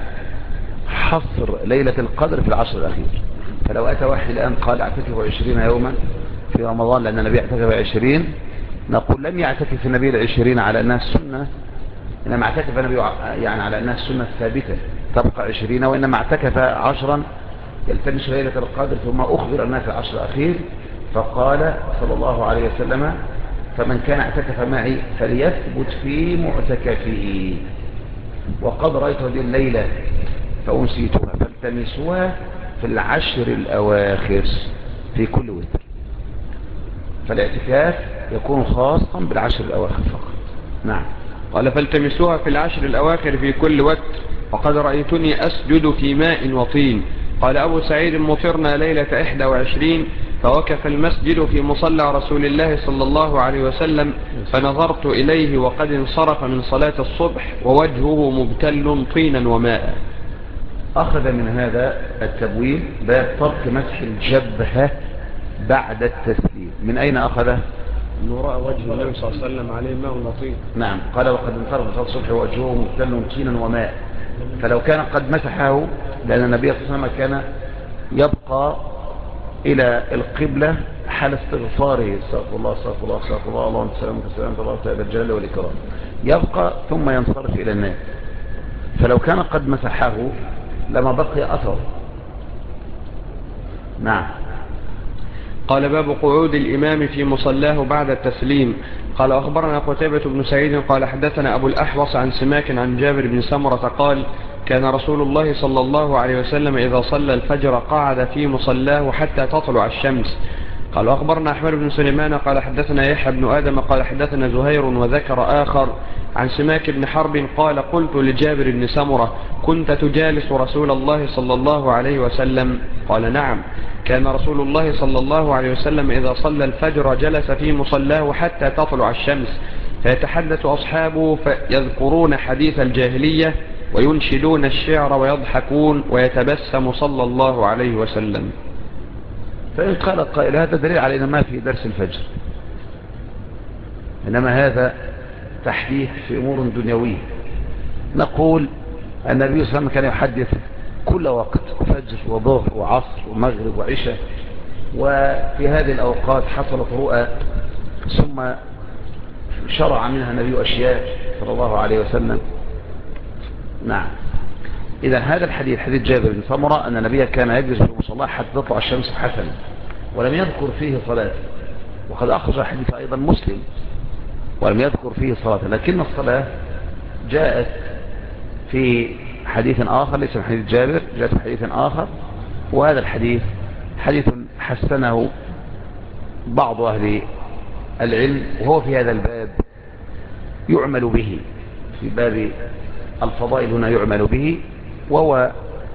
[SPEAKER 1] حصر ليلة القدر في العشر الأخير. فلو أتى واحد الآن قال اعتكف 20 يوما في رمضان لأن النبي اعتكف 20، نقول لم يعتكف النبي 20 على أنها السنة، إنما اعتكف النبي يعني على أنها السنة الثابتة تبقى 20، وإنما اعتكف 10 يلتمس ليلة القدر، ثم أخبر الناس العشر الأخير فقال صلى الله عليه وسلم فمن كان اعتكف معي فليثبت في معتكفه، وقد رأيت هذه الليلة فأنسيتها، فالتمسوها في العشر الأواخر في كل وتر. فالاعتكاف يكون خاصا بالعشر الأواخر فقط. نعم.
[SPEAKER 2] قال فالتمسوها في العشر الأواخر في كل وتر، وقد رأيتني أسجد في ماء وطين. قال أبو سعيد مطرنا ليلة 21 فوقف المسجد في مصلى رسول الله صلى الله عليه وسلم، فنظرت إليه وقد انصرف من صلاة الصبح ووجهه مبتل طينا وماء.
[SPEAKER 1] أخذ من هذا التبويب باب ترك مسح الجبهة بعد التسليم. من أين أخذه؟
[SPEAKER 2] أنه رأى وجه النبي صلى الله عليه وسلم عليه ماء وطين.
[SPEAKER 1] نعم. قال وقد انصرف من صلاة الصبح ووجهه مبتل طينا وماء. فلو كان قد مسحه، لأن النبي صلى الله عليه وسلم كان يبقى إلى القبلة حال استغفاره، استغفر الله استغفر الله استغفر الله اللهم انت السلام وانت السلام تبارك وتعالى الجلال والإكرام، يبقى ثم ينصرف إلى الناس. فلو كان قد مسحه لما بقي أثر. نعم.
[SPEAKER 2] قال باب قعود الإمام في مصلاه بعد التسليم. قال أخبرنا قتيبة بن سعيد قال حدثنا أبو الأحوص عن سماك عن جابر بن سمرة قال كان رسول الله صلى الله عليه وسلم إذا صلى الفجر قعد في مصلاه حتى تطلع الشمس. قال أخبرنا أحمد بن سليمان قال حدثنا يحيى بن آدم قال حدثنا زهير وذكر آخر عن سماك بن حرب قال قلت لجابر بن سمرة كنت تجالس رسول الله صلى الله عليه وسلم؟ قال نعم، كان رسول الله صلى الله عليه وسلم إذا صلى الفجر جلس في مصلاه حتى تطلع الشمس، فيتحدث أصحابه فيذكرون حديث الجاهلية وينشدون الشعر ويضحكون ويتبسم صلى الله عليه وسلم.
[SPEAKER 1] فإن قال قائل هذا دليل على أن ما في درس الفجر، إنما هذا تحديث في أمور دنيوية. نقول النبي صلى الله عليه وسلم كان يحدث كل وقت، فجر وظهر وعصر ومغرب وعشاء، وفي هذه الأوقات حصلت رؤى ثم شرع منها النبي أشياء صلى الله عليه وسلم. نعم. إذا هذا الحديث حديث جابر بن سمرة أن النبي كان يجلس في مصلاه حتى تطلع الشمس حسنا، ولم يذكر فيه صلاة، وقد أخرج الحديث أيضا مسلم ولم يذكر فيه صلاة، لكن الصلاة جاءت في حديث آخر ليس من حديث جابر، جاءت في حديث آخر، وهذا الحديث حديث حسنه بعض أهل العلم، وهو في هذا الباب يعمل به، في باب الفضائل هنا يعمل به، وهو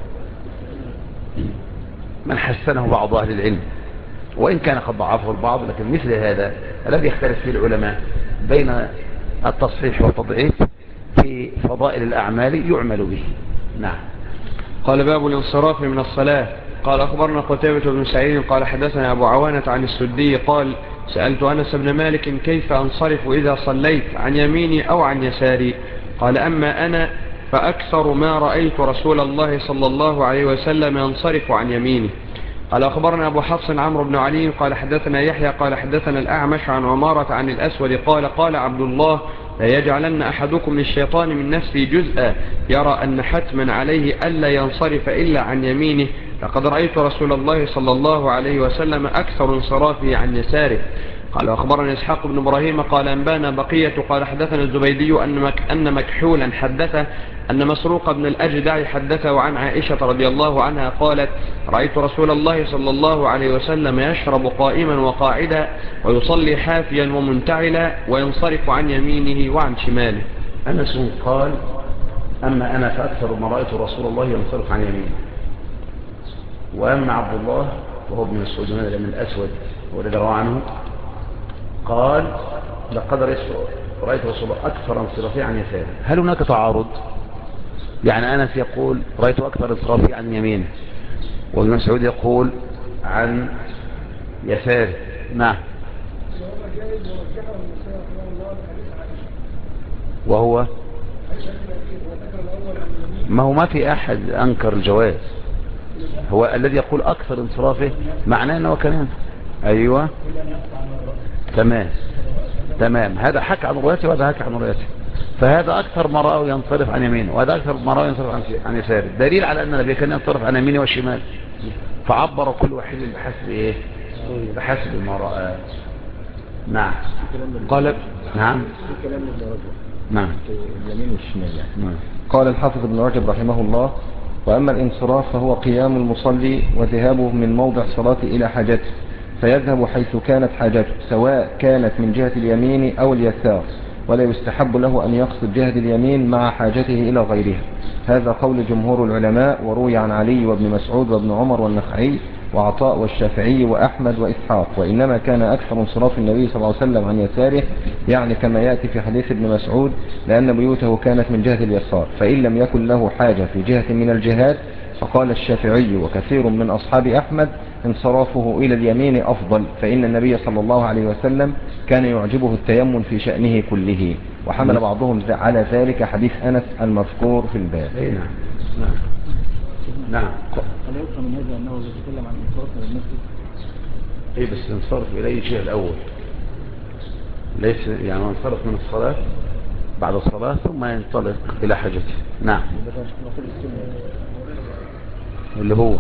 [SPEAKER 1] من حسنه بعض أهل العلم، وإن كان قد ضعفه البعض، لكن مثل هذا الذي يختلف فيه العلماء بين التصحيح والتضعيف في فضائل الأعمال يعمل به. نعم.
[SPEAKER 2] قال باب الانصراف من الصلاة. قال أخبرنا قتيبة بن سعيد قال حدثنا أبو عوانة عن السدي قال سألت أنس بن مالك كيف أنصرف إذا صليت عن يميني أو عن يساري؟ قال أما أنا فأكثر ما رأيت رسول الله صلى الله عليه وسلم ينصرف عن يمينه. قال أخبرنا أبو حفص عمرو بن علي قال حدثنا يحيى قال حدثنا الأعمش عن عمارة عن الأسود قال عبد الله لا يجعلن أحدكم للشيطان من نفسه جزءا يرى أن حتما عليه ألا ينصرف إلا عن يمينه، لقد رأيت رسول الله صلى الله عليه وسلم أكثر انصرافه عن يساره. قال أخبرنا إسحاق بن إبراهيم قال أنبانا بقية قال حدثنا الزبيدي أن مكحولا حدثه أن مسروق بن الأجدع حدثه عن عائشة رضي الله عنها قالت رأيت رسول الله صلى الله عليه وسلم يشرب قائما وقاعدا ويصلي حافيا ومنتعلا وينصرف عن يمينه وعن شماله.
[SPEAKER 1] أنس قال أما أنا فأكثر ما رأيت رسول الله ينصرف عن يمينه. وأما عبد الله وهو ابن مسعود من الأسود ورضي الله عنه قال لقد رأيت رسول الله أكثر انصرافه عن يساره. هل هناك تعارض؟ يعني أنس يقول رأيت أكثر انصرافه عن يمينه وابن مسعود يقول عن يساره. نعم. وهو ما في أحد أنكر الجواز، هو الذي يقول أكثر انصرافه معناه أنه كان أيوة تمام هذا حكى عن روايته وهذا حكى عن روايته، فهذا أكثر ما رأوا ينصرف عن يمينه وهذا أكثر ما رأوا ينصرف عن يساره، دليل على أن النبي كان ينصرف عن يمينه والشمال، فعبر كل واحد بحسب إيه؟ بحسب ما رأى. نعم.
[SPEAKER 2] قال
[SPEAKER 1] نعم. نعم.
[SPEAKER 3] اليمين والشمال يعني.
[SPEAKER 1] نعم.
[SPEAKER 3] قال الحافظ ابن رجب رحمه الله: وأما الانصراف فهو قيام المصلي وذهابه من موضع صلاته إلى حاجته، فيذهب حيث كانت حاجته سواء كانت من جهة اليمين أو اليسار، ولا يستحب له أن يقصد جهة اليمين مع حاجته إلى غيرها. هذا قول جمهور العلماء، وروي عن علي وابن مسعود وابن عمر والنخعي وعطاء والشافعي وأحمد وإسحاق. وإنما كان أكثر انصراف النبي صلى الله عليه وسلم عن يساره، يعني كما يأتي في حديث ابن مسعود، لأن بيوته كانت من جهة اليسار، فإن لم يكن له حاجة في جهة من الجهات. فقال الشافعي وكثير من أصحاب أحمد انصرافه إلى اليمين أفضل، فإن النبي صلى الله عليه وسلم كان يعجبه التيمم في شأنه كله. وحمل بعضهم على ذلك حديث أنس المذكور في الباب.
[SPEAKER 1] نعم. نعم.
[SPEAKER 3] ألا يفهم من هذا أنه يتكلم عن انصراف من المسجد؟
[SPEAKER 1] إيه بس انصرف إليه شيء الأول، ليس يعني انصرف من الصلاة بعد الصلاة ثم ينطلق إلى حاجته. نعم. اللي هو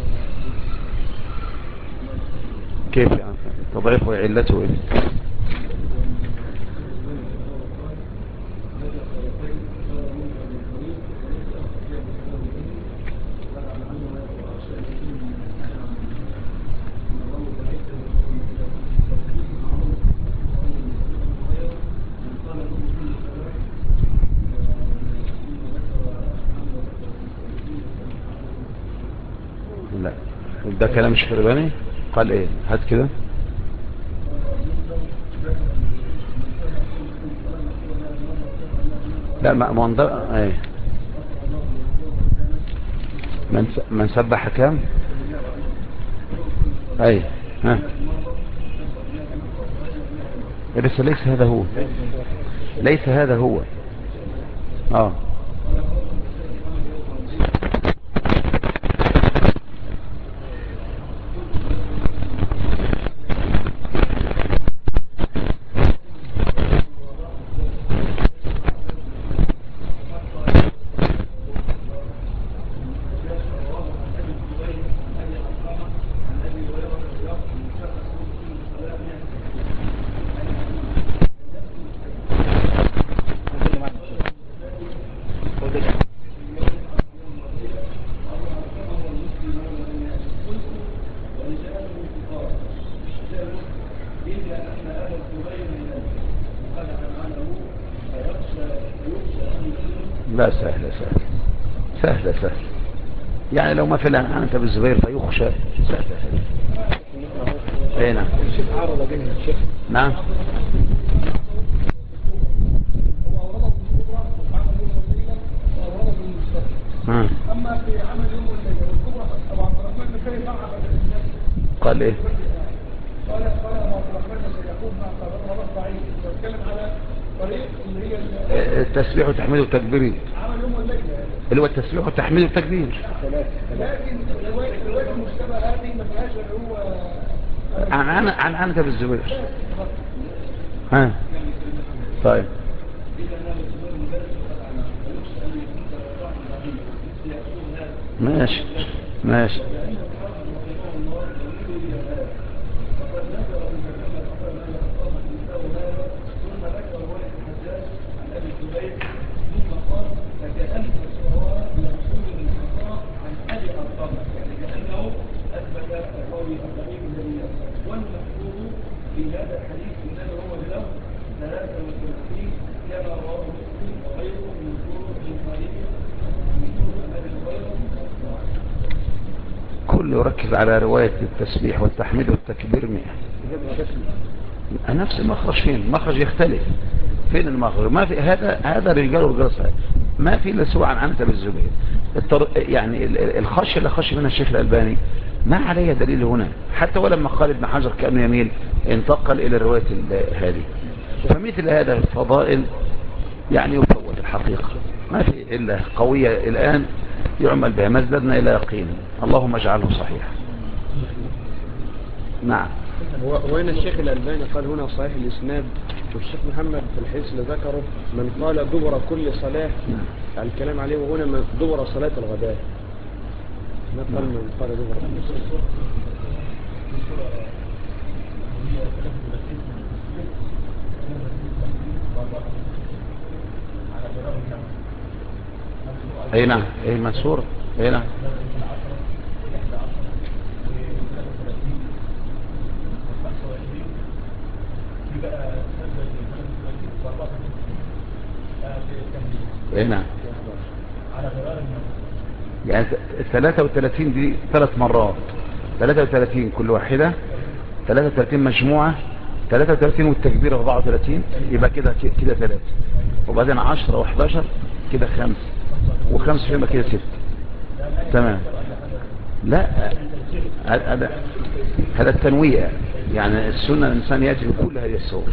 [SPEAKER 1] كيف يعني تضعيف وعلته إيه؟ لا ده كلام الشرباني. قال ايه؟ هات كده. لا ما انضر ايه من سبح كام اي ها بس ليس هذا هو، ليس هذا هو. لا سهلة يعني لو مثلا أنت بالزبير فيخشى سهلة. اي نعم. نعم. أما في عمل يوم والليلة والكبرى أبو عبد الرحمن بن خير قال إيه؟ قال أبو عبد الرحمن
[SPEAKER 4] بتكلم على طريق اللي هي
[SPEAKER 1] التسبيح والتحميد والتكبير،
[SPEAKER 4] عمل يوم والليلة
[SPEAKER 1] اللي هو التسبيح والتحميد والتكبير.
[SPEAKER 4] لكن رواية المشتبه هذه ما فيهاش اللي هو
[SPEAKER 1] عن عنك بالزبير. ها طيب ماشي ماشي.
[SPEAKER 4] والمحفوظ في هذا الحديث انما هو اللفظ 33 كما رواه مسلم وغيره من طرق قريبه من طرق ابي هريره.
[SPEAKER 1] كله يركز على رواية التسبيح والتحميد والتكبير 100. نفس المخرج فين؟ المخرج يختلف. فين المخرج؟ ما في هذا رجال ورجال صحيح، ما في الا سوى عن عنت بالزبير. يعني الخش اللي خش منها الشيخ الألباني ما عليه دليل هنا، حتى ولما قال ابن حجر كأنه يميل انتقل إلى الرواية هذه. فمثل هذا الفضائل يعني يفوت الحقيقة، ما في إلا قوية الآن يعمل بها، ما ازددنا إلى يقين. اللهم اجعله صحيح. نعم.
[SPEAKER 2] وهنا الشيخ الألباني قال هنا صحيح الإسناد، والشيخ محمد في الحديث اللي ذكره من قال دبر كل صلاة، يعني الكلام عليه، وهنا من دبر صلاة الغداء، ما قال من قال دبر كل صلاة.
[SPEAKER 1] اي نعم، اي منصور، اي نعم. اي نعم. يعني 33 دي 3 مرات، 33 كل واحدة، 33 مجموعة، 33 والتكبير 34، يبقى كده 3، وبعدين 10 و11 كده 5، و5 يبقى كده 6. تمام. لا هذا التنويع، يعني السنة الإنسان يأتي بكل هذه الصور.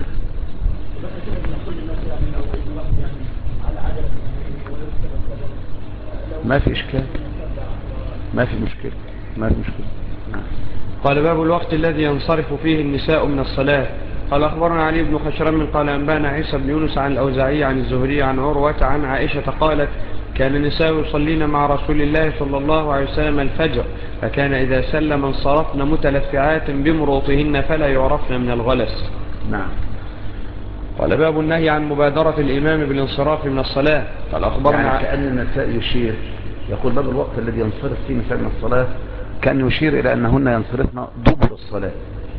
[SPEAKER 1] ما في إشكال، ما في مشكلة، ما في مشكلة.
[SPEAKER 2] قال باب الوقت الذي ينصرف فيه النساء من الصلاة. قال أخبرنا علي بن خشرم قال أنبانا عيسى بن يونس عن الأوزاعي عن الزهري عن عروة عن عائشة قالت كان النساء يصلين مع رسول الله صلى الله عليه وسلم الفجر، فكان إذا سلم انصرفن متلفعات بمروطهن فلا يعرفن من الغلس.
[SPEAKER 1] نعم.
[SPEAKER 2] قال باب النهي عن مبادرة الإمام بالانصراف من الصلاة. قال أخبرنا
[SPEAKER 1] يعني كأن النساء يشير، يقول باب الوقت الذي ينصرف فيه النساء من الصلاة، كان يشير إلى أنهن ينصرفن دبر الصلاة،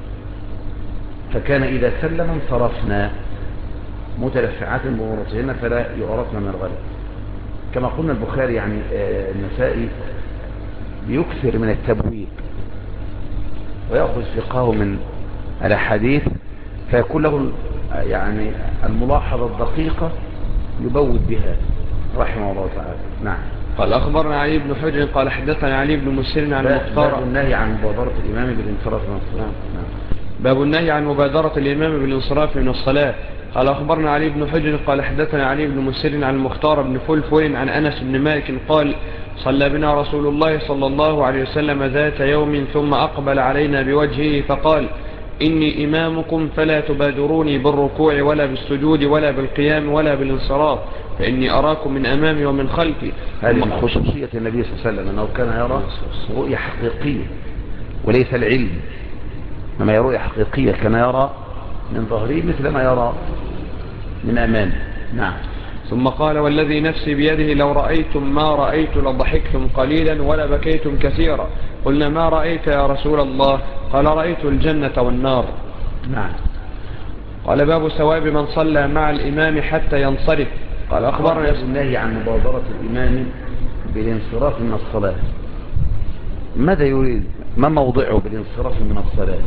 [SPEAKER 1] فكان إذا سلم انصرفنا متلفعات بمروطهن فلا يعرفن من الغلس. كما قلنا البخاري يعني النسائي يكثر من التبويب ويأخذ فقهه من الأحاديث، فيكون له يعني الملاحظة الدقيقة يبود بها رحمه الله تعالى. نعم.
[SPEAKER 2] قال أخبرنا علي بن حجر قال حدثنا علي بن مسير عن المختار.
[SPEAKER 1] باب النهي عن مبادرة الإمام بالانصراف من الصلاة. نعم.
[SPEAKER 2] باب النهي عن مبادرة الإمام بالانصراف من الصلاة. قال أخبرنا علي بن حجر قال حدثنا علي بن مسير عن المختار بن فلفل عن أنس بن مالك قال صلى بنا رسول الله صلى الله عليه وسلم ذات يوم ثم أقبل علينا بوجهه فقال إني إمامكم فلا تبادروني بالركوع ولا بالسجود ولا بالقيام ولا بالانصراف، فإني أراكم من أمامي ومن خلفي.
[SPEAKER 1] هذه من خصوصية النبي صلى الله عليه وسلم أنه كان يرى رؤية حقيقية وليس العلم، لما يرى رؤية حقيقية كان يرى من ظهره مثل ما يرى من أمامه. نعم.
[SPEAKER 2] ثم قال والذي نفسي بيده لو رأيتم ما رأيت لضحكتم قليلا ولا بكيتم كثيرا. قلنا ما رأيت يا رسول الله؟ قال رأيت الجنة والنار.
[SPEAKER 1] نعم.
[SPEAKER 2] قال باب ثواب من صلى مع الإمام حتى ينصرف. قال أخبرنا
[SPEAKER 1] النهي عن مبادرة الإمام بالانصراف من الصلاة. ماذا يريد؟ ما موضعه بالانصراف من الصلاة؟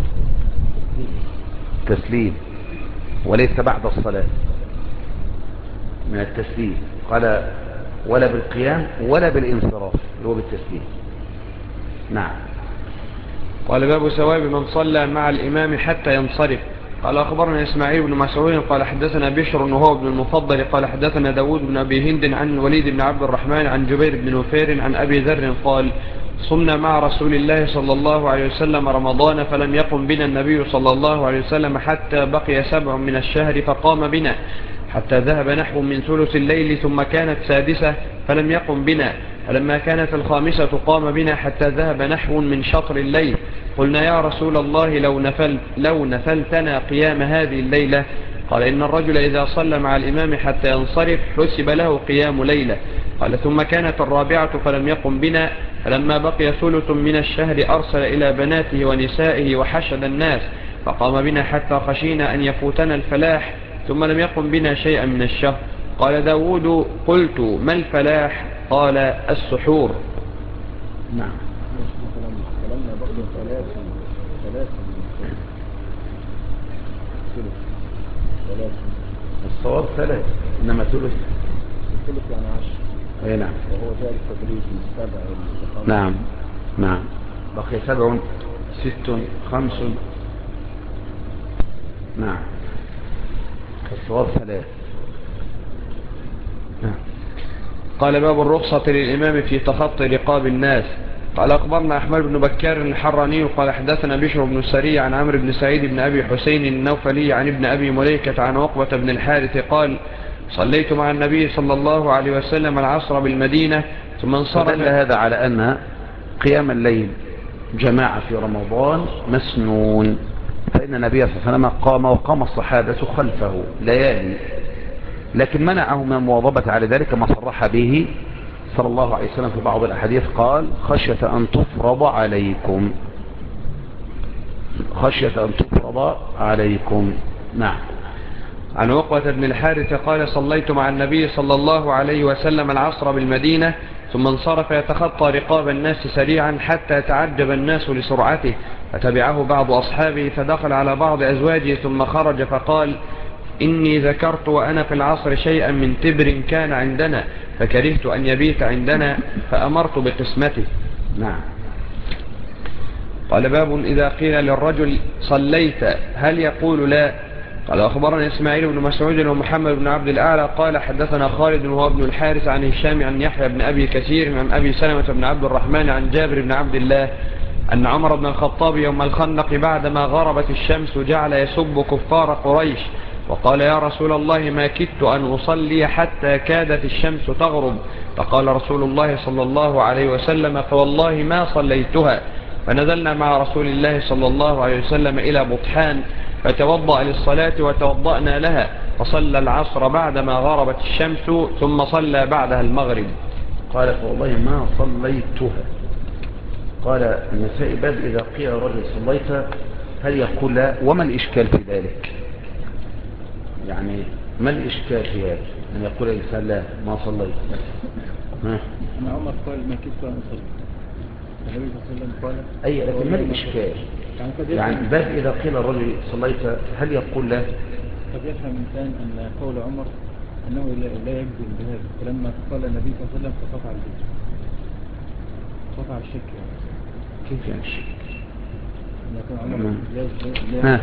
[SPEAKER 1] تسليم، وليس بعد الصلاة من التسليم. قال ولا بالقيام ولا بالانصراف، هو بالتسليم. نعم.
[SPEAKER 2] قال باب ثواب من صلى مع الإمام حتى ينصرف. قال أخبرنا إسماعيل بن مسعود قال حدثنا بشر وهو ابن المفضل قال حدثنا داود بن أبي هند عن الوليد بن عبد الرحمن عن جبير بن نفير عن أبي ذر قال صمنا مع رسول الله صلى الله عليه وسلم رمضان فلم يقم بنا النبي صلى الله عليه وسلم حتى بقي 7 من الشهر فقام بنا حتى ذهب نحو من ثلث الليل ثم كانت 6 فلم يقم بنا فلما كانت 5 قام بنا حتى ذهب نحو من شطر الليل قلنا يا رسول الله لو نفلتنا قيام هذه الليلة قال إن الرجل إذا صلى مع الإمام حتى ينصرف حسب له قيام ليلة قال ثم كانت 4 فلم يقم بنا فلما بقي ثلث من الشهر أرسل إلى بناته ونسائه وحشد الناس فقام بنا حتى خشينا أن يفوتنا الفلاح ثم لم يقم بنا شيئا من الشهر قال داود قلت ما الفلاح قال السحور.
[SPEAKER 1] نعم.
[SPEAKER 3] كلامنا برضه 3
[SPEAKER 1] الصواب 3 إنما ثلث
[SPEAKER 3] يعني 10.
[SPEAKER 1] أي نعم.
[SPEAKER 3] وهو ذلك تدريج من 7
[SPEAKER 1] نعم نعم. بقي 7 6 5. نعم. الصواب 3. نعم.
[SPEAKER 2] قال باب الرخصة للإمام في تخطي رقاب الناس. قال أخبرنا أحمد بن بكار الحراني قال حدثنا بشر بن السري عن عمرو بن سعيد بن أبي حسين النوفلي عن ابن أبي مليكة عن عقبة بن الحارث قال صليت مع النبي صلى الله عليه وسلم العصر بالمدينة ثم انصرف.
[SPEAKER 1] فدل هذا على أن قيام الليل جماعة في رمضان مسنون، فإن النبي صلى الله عليه وسلم قام وقام الصحابة خلفه ليالي، لكن منعه من المواظبة على ذلك كما صرح به صلى الله عليه وسلم في بعض الأحاديث قال خشية أن تفرض عليكم، خشية أن تفرض عليكم. نعم.
[SPEAKER 2] عن عقبة بن الحارث قال صليت مع النبي صلى الله عليه وسلم العصر بالمدينة ثم انصرف يتخطى رقاب الناس سريعا حتى تعجب الناس لسرعته فتبعه بعض أصحابه فدخل على بعض أزواجه ثم خرج فقال إني ذكرت وأنا في العصر شيئا من تبر كان عندنا فكرهت أن يبيت عندنا فأمرت بقسمته.
[SPEAKER 1] نعم.
[SPEAKER 2] قال باب إذا قيل للرجل صليت هل يقول لا؟ قال أخبرنا إسماعيل بن مسعود ومحمد بن عبد الأعلى قال حدثنا خالد وهو ابن الحارث عن هشام عن يحيى بن أبي كثير عن أبي سلمة بن عبد الرحمن عن جابر بن عبد الله أن عمر بن الخطاب يوم الخندق بعدما غربت الشمس جعل يسب كفار قريش وقال يا رسول الله ما كدت أن أصلي حتى كادت الشمس تغرب فقال رسول الله صلى الله عليه وسلم فوالله ما صليتها فنزلنا مع رسول الله صلى الله عليه وسلم إلى بطحان فتوضأ للصلاة وتوضأنا لها فصلى العصر بعدما غربت الشمس ثم صلى بعدها المغرب.
[SPEAKER 1] قال فوالله ما صليتها. قال النسائي باب إذا قيل رجل صليت هل يقول لا؟ وما الإشكال في ذلك؟ يعني ما الإشكال في هذا أن يقول الإنسان لا ما صليت؟
[SPEAKER 3] أن عمر قال ما كدت أن أصلي النبي صلى الله عليه وسلم قال
[SPEAKER 1] أي لكن ما الإشكال؟ يعني باب إذا قيل الرجل صليت هل يقول لا؟
[SPEAKER 3] قد يفهم الإنسان أن قول عمر أنه لا يجزم بهذا فلما قال النبي صلى الله عليه وسلم فقطع الجزم قطع الشك يعني.
[SPEAKER 1] كيف يعني الشك؟
[SPEAKER 3] لكن عمر لا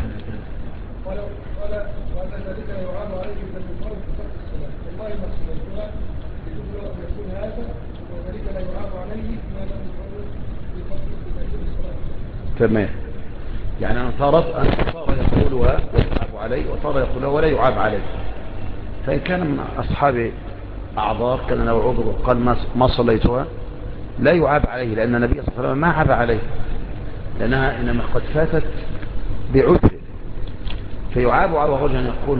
[SPEAKER 4] وأن ذلك يعاب عليه من المقام في فرق الصلاة والله ما صليتها يقول هذا وذلك لا يعاب عليه ما لم يقول في تأثير الصلاة.
[SPEAKER 1] تمام. يعني أنا صار يقولها ويعاب عليه وصار يقولها ولا يعاب عليه. فإن كان من أصحاب أعذار كان لو عذر قال ما صليتها لا يعاب عليه لأن النبي صلى الله عليه وسلم ما عاب عليه لأنها إنما قد فاتت بعذر، فيعاب على الرجل أن يقول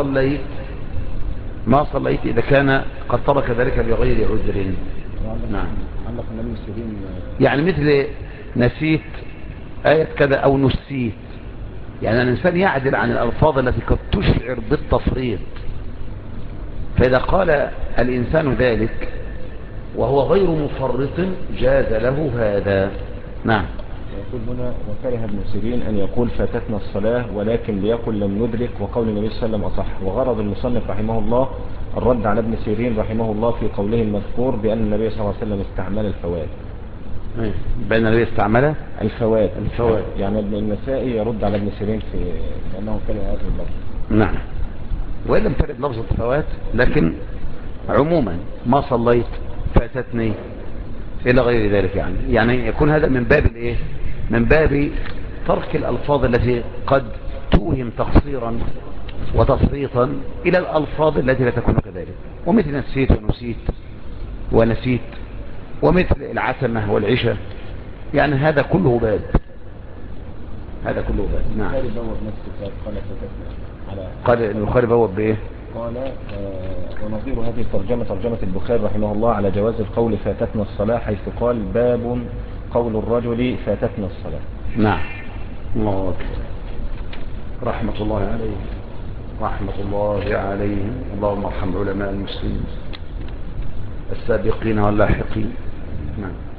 [SPEAKER 1] ما صليت إذا كان قد ترك ذلك بغير عذر. نعم. يعني مثل نسيت آية كذا أو نسيت، يعني الإنسان يعدل عن الألفاظ التي قد تشعر بالتفريط، فإذا قال الإنسان ذلك وهو غير مفرط جاز له هذا. نعم.
[SPEAKER 3] يقول هنا وكره ابن سيرين أن يقول فاتتنا الصلاة ولكن ليقل لم ندرك وقول النبي صلى الله عليه وسلم أصح. وغرض المصنف رحمه الله الرد على ابن سيرين رحمه الله في قوله المذكور بأن النبي صلى الله عليه وسلم استعمل الفوائد.
[SPEAKER 1] بين الذي استعمله
[SPEAKER 3] الفوات.
[SPEAKER 1] الفوات.
[SPEAKER 3] يعني ابن النسائي يرد على ابن سيرين في لأنه كلمة هذا اللفظ.
[SPEAKER 1] نعم، وإن لم ترد لفظ الفوات، لكن عموما ما صليت فاتتني إلى غير ذلك، يعني يكون هذا من باب الإيه؟ من باب ترك الألفاظ التي قد توهم تقصيرا وتفريطا إلى الألفاظ التي لا تكون كذلك، ومثل نسيت ونسيت ونسيت، ومثل العتمة والعشاء، يعني هذا كله باب، هذا كله باب. نعم.
[SPEAKER 3] البخاري بوب نفس الكتاب قال فاتتنا على
[SPEAKER 1] قال إن البخاري بوب بإيه؟
[SPEAKER 3] قال ونظير هذه الترجمة ترجمة البخاري رحمه الله على جواز القول فاتتنا الصلاة، حيث قال باب قول الرجل فاتتنا الصلاة.
[SPEAKER 1] نعم. الله أكبر، رحمة الله عليه، رحمة الله عليه. اللهم ارحم علماء المسلمين السابقين واللاحقين. نعم.